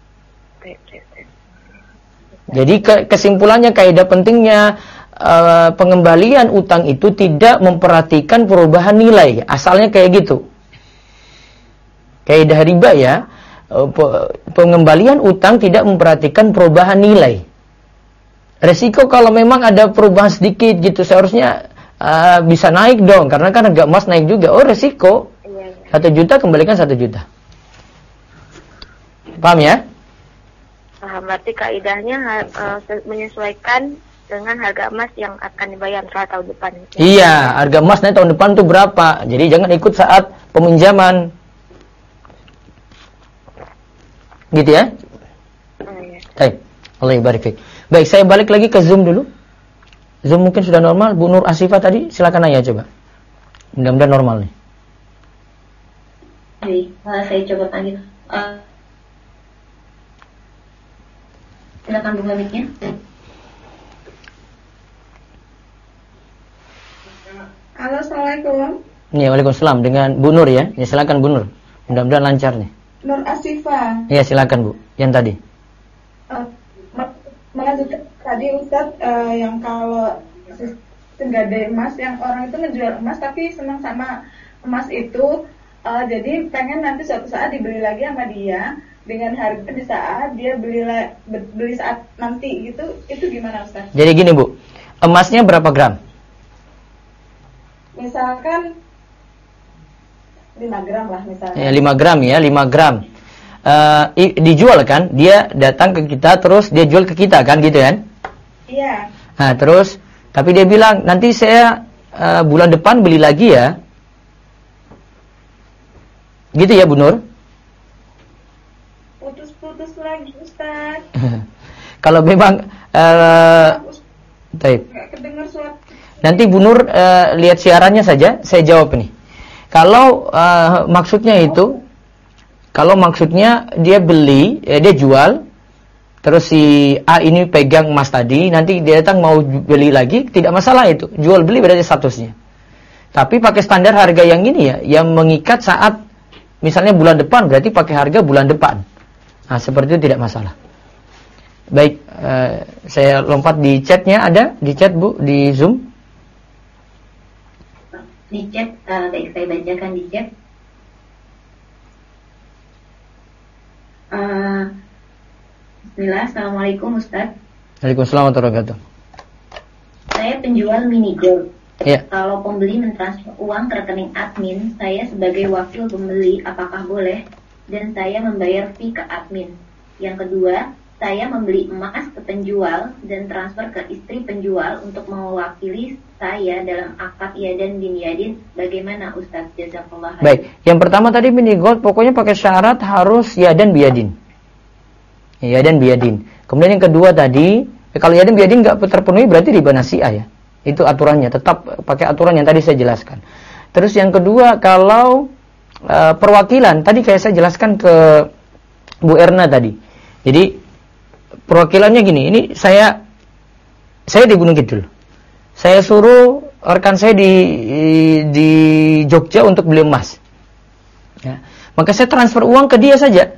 Jadi kesimpulannya, kaidah pentingnya pengembalian utang itu tidak memperhatikan perubahan nilai. Asalnya kayak gitu. Kaidah riba ya, pengembalian utang tidak memperhatikan perubahan nilai. Resiko kalau memang ada perubahan sedikit gitu, seharusnya bisa naik dong, karena kan harga emas naik juga. Oh, resiko. 1 juta kembalikan 1 juta. Paham ya? Paham, berarti kaidahnya menyesuaikan dengan harga emas yang akan dibayar tahun depan. Iya, harga emas naik tahun depan tuh berapa. Jadi jangan ikut saat peminjaman. Gitu ya? Baik. Allah barik fiik. Baik, saya balik lagi ke Zoom dulu. Zoom mungkin sudah normal. Bu Nur Asifah tadi, silakan nanya coba. Mudah-mudahan normal nih. Baik, saya coba tanya. Silakan buka mic-nya. Halo, assalamualaikum. Iya, waalaikumsalam. Dengan Bu Nur ya. Ya, silakan Bu Nur. Mudah-mudahan lancar nih. Nur Asifah. Iya, silakan Bu. Yang tadi. Melanjutkan tadi Ustadz, yang kalau sistem gadai emas, yang orang itu menjual emas tapi senang sama emas itu, jadi pengen nanti suatu saat dibeli lagi sama dia dengan harga di saat dia beli saat nanti gitu, itu gimana Ustadz? Jadi gini Bu, emasnya berapa gram? Misalkan 5 gram lah misalnya. Ya, 5 gram ya, 5 gram. Dijual kan, dia datang ke kita terus dia jual ke kita kan, gitu kan? Iya. Nah terus, tapi dia bilang nanti saya bulan depan beli lagi ya, gitu ya Bu Nur? Putus-putus lagi Ustaz. Kalau memang nanti Bu Nur lihat siarannya saja, saya jawab nih. Kalau maksudnya itu, kalau maksudnya dia beli, dia jual, terus si A ini pegang emas tadi, nanti dia datang mau beli lagi, tidak masalah itu. Jual beli berarti statusnya. Tapi pakai standar harga yang ini ya, yang mengikat saat misalnya bulan depan, berarti pakai harga bulan depan. Nah, seperti itu tidak masalah. Baik, saya lompat di chatnya, ada di chat Bu, di Zoom. Di chat, baik saya bacakan di chat. Bismillah, assalamualaikum Ustaz. Waalaikumsalam warahmatullahi wabarakatuh. Saya penjual mini gold. Ya. Kalau pembeli mentransfer uang ke rekening admin, saya sebagai wakil pembeli apakah boleh? Dan saya membayar fee ke admin. Yang kedua, saya membeli emas ke penjual dan transfer ke istri penjual untuk mewakili saya dalam akad yadan bin yadin. Bagaimana Ustaz? Jazakallah. Baik, yang pertama tadi mini gold pokoknya pakai syarat harus yadan biyadin. Yadan biyadin. Kemudian yang kedua tadi, kalau yadan biyadin nggak terpenuhi berarti riba nasi'ah ya. Itu aturannya, tetap pakai aturan yang tadi saya jelaskan. Terus yang kedua, kalau perwakilan, tadi kayak saya jelaskan ke Bu Erna tadi. Jadi perwakilannya gini, ini saya di Gunung Kidul. Saya suruh rekan saya di Jogja untuk beli emas. Ya. Maka saya transfer uang ke dia saja.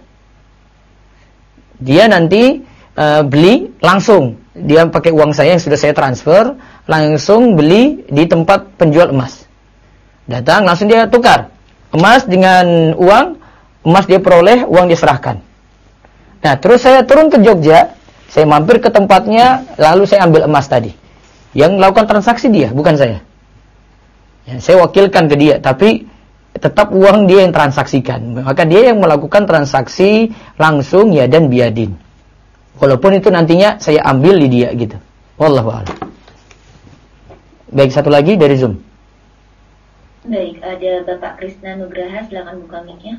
Dia nanti beli langsung. Dia pakai uang saya yang sudah saya transfer, langsung beli di tempat penjual emas. Datang langsung dia tukar emas dengan uang, emas dia peroleh, uang dia serahkan. Nah, terus saya turun ke Jogja, saya mampir ke tempatnya, lalu saya ambil emas tadi. Yang melakukan transaksi dia, bukan saya. Ya, saya wakilkan ke dia, tapi tetap uang dia yang transaksikan. Maka dia yang melakukan transaksi langsung ya dan biadin. Walaupun itu nantinya saya ambil di dia gitu. Wallahu a'lam. Baik, satu lagi dari Zoom. Baik, ada Bapak Krisna Nugraha, silakan buka mic-nya.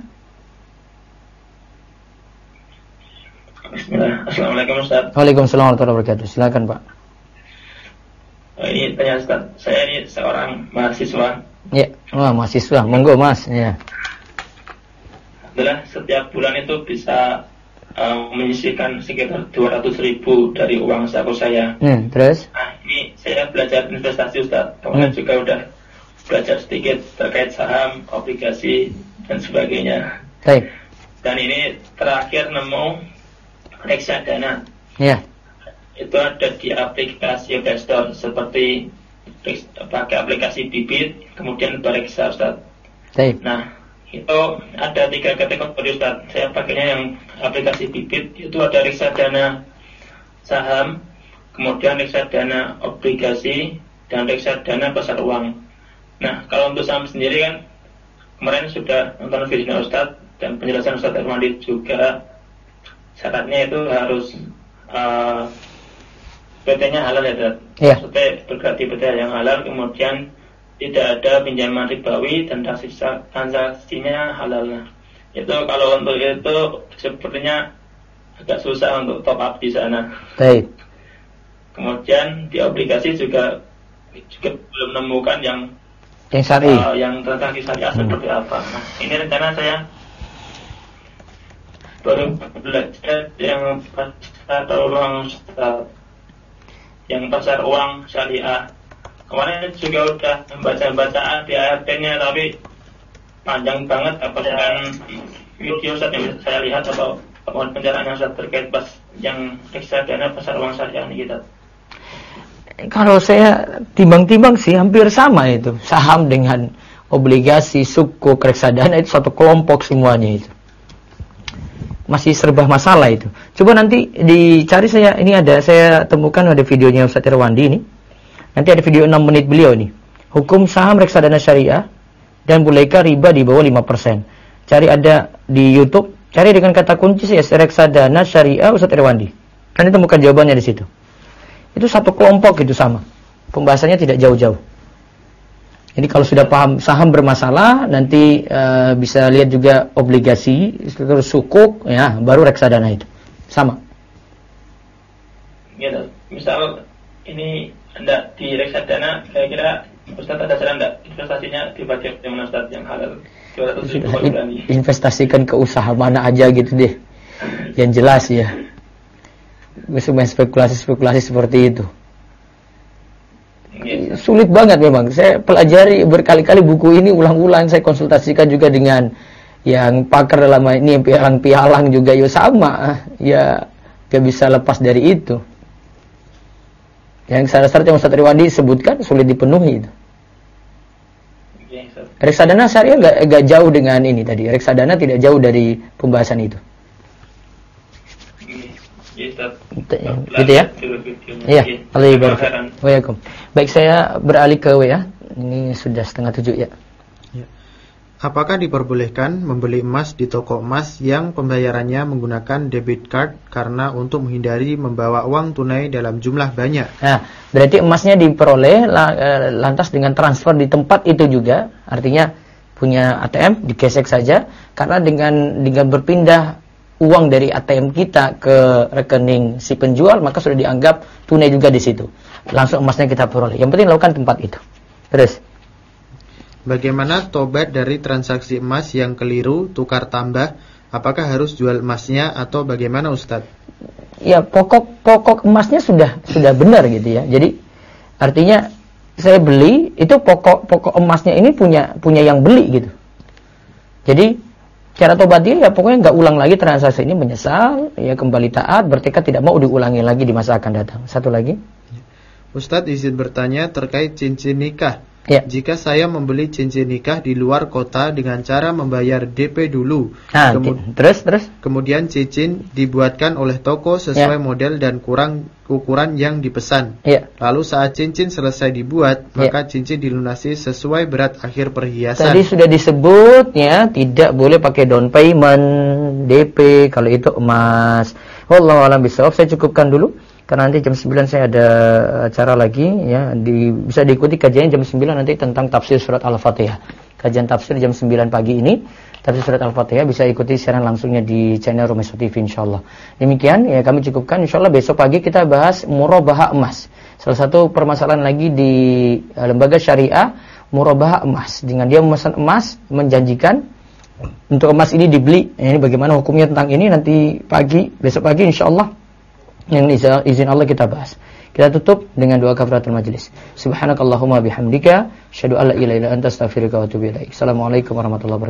Bismillah. Assalamualaikum Ustaz. Waalaikumsalam warahmatullahi wabarakatuh. Silakan Pak. Ini tanya Ustaz, saya ini seorang mahasiswa. Ya, mahasiswa. Monggo Mas. Ya. Alhamdulillah setiap bulan itu bisa menyisihkan sekitar 200.000 dari uang saku saya. Terus? Nah, ini saya belajar investasi Ustaz. Kemudian juga udah belajar sedikit terkait saham, obligasi dan sebagainya. Baik. Dan ini terakhir nemu reksadana. Ya. Itu ada di aplikasi Play Store seperti pakai aplikasi Bibit, kemudian Bareksa Ustaz. Baik. Nah, itu ada 3 kategori Ustaz. Saya pakainya yang aplikasi Bibit, itu ada reksadana saham, kemudian reksadana obligasi, dan reksadana pasar uang. Nah, kalau untuk saham sendiri kan kemarin sudah nonton video Ustaz dan penjelasan Ustaz Irwandi juga, syaratnya itu harus PT-nya halal ya Ustaz. Iya. Maksudnya bergerak di PT yang halal, kemudian tidak ada pinjaman ribawi dan transaksinya halal. Itu kalau untuk itu sepertinya agak susah untuk top up di sana. Baik. Kemudian di obligasi juga belum menemukan yang syar'i. Yang transaksi syariah seperti apa. Nah, ini rencana saya baru belajar yang pasar uang, yang pasar uang syariah. Kemarin juga udah baca-bacaan di ART-nya, tapi panjang banget berdasarkan video Ustaz yang saya lihat atau pencerahannya Ustaz terkait pas yang reksadana pasar uang syariah ini kita. Kalau saya timbang-timbang sih hampir sama itu. Saham dengan obligasi, sukuk, reksadana itu satu kelompok semuanya itu. Masih serba masalah itu. Coba nanti dicari, saya temukan ada videonya Ustaz Irwandi ini. Nanti ada video 6 menit beliau nih. Hukum saham reksadana syariah dan bolehkah riba di bawah 5%. Cari ada di YouTube, cari dengan kata kunci reksadana syariah Ustaz Irwandi. Nanti temukan jawabannya di situ. Itu satu kelompok itu sama. Pembahasannya tidak jauh-jauh. Jadi kalau sudah paham saham bermasalah, nanti bisa lihat juga obligasi, terus sukuk, ya, baru reksadana itu. Sama. Gitu. Misal ini Anda di reksadana, kira-kira Ustaz ada saran enggak investasinya dibagi yang mana Ustaz yang halal? 200.000 investasikan ke usaha mana aja gitu deh. Yang jelas ya. Semua spekulasi-spekulasi seperti itu. Sulit banget memang. Saya pelajari berkali-kali buku ini, ulang-ulang saya konsultasikan juga dengan yang pakar dalam ini, yang pialang juga ya sama. Ya gak bisa lepas dari itu. Yang syarat-syarat yang Ustaz Irwandi sebutkan sulit dipenuhi itu. Reksadana syariah gak jauh dengan ini tadi. Reksadana tidak jauh dari pembahasan itu. Gitu ya? Iya. Waalaikumsalam. Baik, saya beralih ke ya. Ini sudah 6:30 ya. Apakah diperbolehkan membeli emas di toko emas yang pembayarannya menggunakan debit card karena untuk menghindari membawa uang tunai dalam jumlah banyak? Nah, berarti emasnya diperoleh lantas dengan transfer di tempat itu juga, artinya punya ATM digesek saja, karena dengan berpindah uang dari ATM kita ke rekening si penjual maka sudah dianggap tunai juga di situ. Langsung emasnya kita peroleh. Yang penting lakukan tempat itu. Terus bagaimana tobat dari transaksi emas yang keliru, tukar tambah? Apakah harus jual emasnya atau bagaimana Ustadz? Ya, pokok emasnya sudah benar gitu ya. Jadi artinya saya beli itu pokok emasnya ini punya yang beli gitu. Jadi cara tobatnya ya pokoknya nggak ulang lagi transaksi ini, menyesal, ya kembali taat, bertekad tidak mau diulangi lagi di masa akan datang. Satu lagi. Ustadz izin bertanya terkait cincin nikah. Ya. Jika saya membeli cincin nikah di luar kota dengan cara membayar DP dulu, terus kemudian cincin dibuatkan oleh toko sesuai model dan ukuran yang dipesan. Ya. Lalu saat cincin selesai dibuat, maka cincin dilunasi sesuai berat akhir perhiasan. Tadi sudah disebut ya, tidak boleh pakai down payment, DP kalau itu emas. Wallahu a'lam bishawab. Saya cukupkan dulu. Karena nanti jam 9 saya ada acara lagi ya, bisa diikuti kajian jam 9 nanti tentang tafsir surat Al-Fatihah. Kajian tafsir jam 9 pagi ini, tafsir surat Al-Fatihah bisa ikuti siaran langsungnya di channel Rumah TV insyaallah. Demikian ya kami cukupkan, insyaallah besok pagi kita bahas murabahah emas. Salah satu permasalahan lagi di lembaga syariah, murabahah emas. Dengan dia memesan emas, menjanjikan untuk emas ini dibeli. Ini bagaimana hukumnya tentang ini nanti besok pagi insyaallah. Yang izin Allah kita bahas. Kita tutup dengan doa kafaratul majlis. Subhanakallahumma bihamdika, asyhadu an la ilaha illa anta, astaghfiruka wa atubu ilaik. Assalamualaikum warahmatullahi wabarakatuh.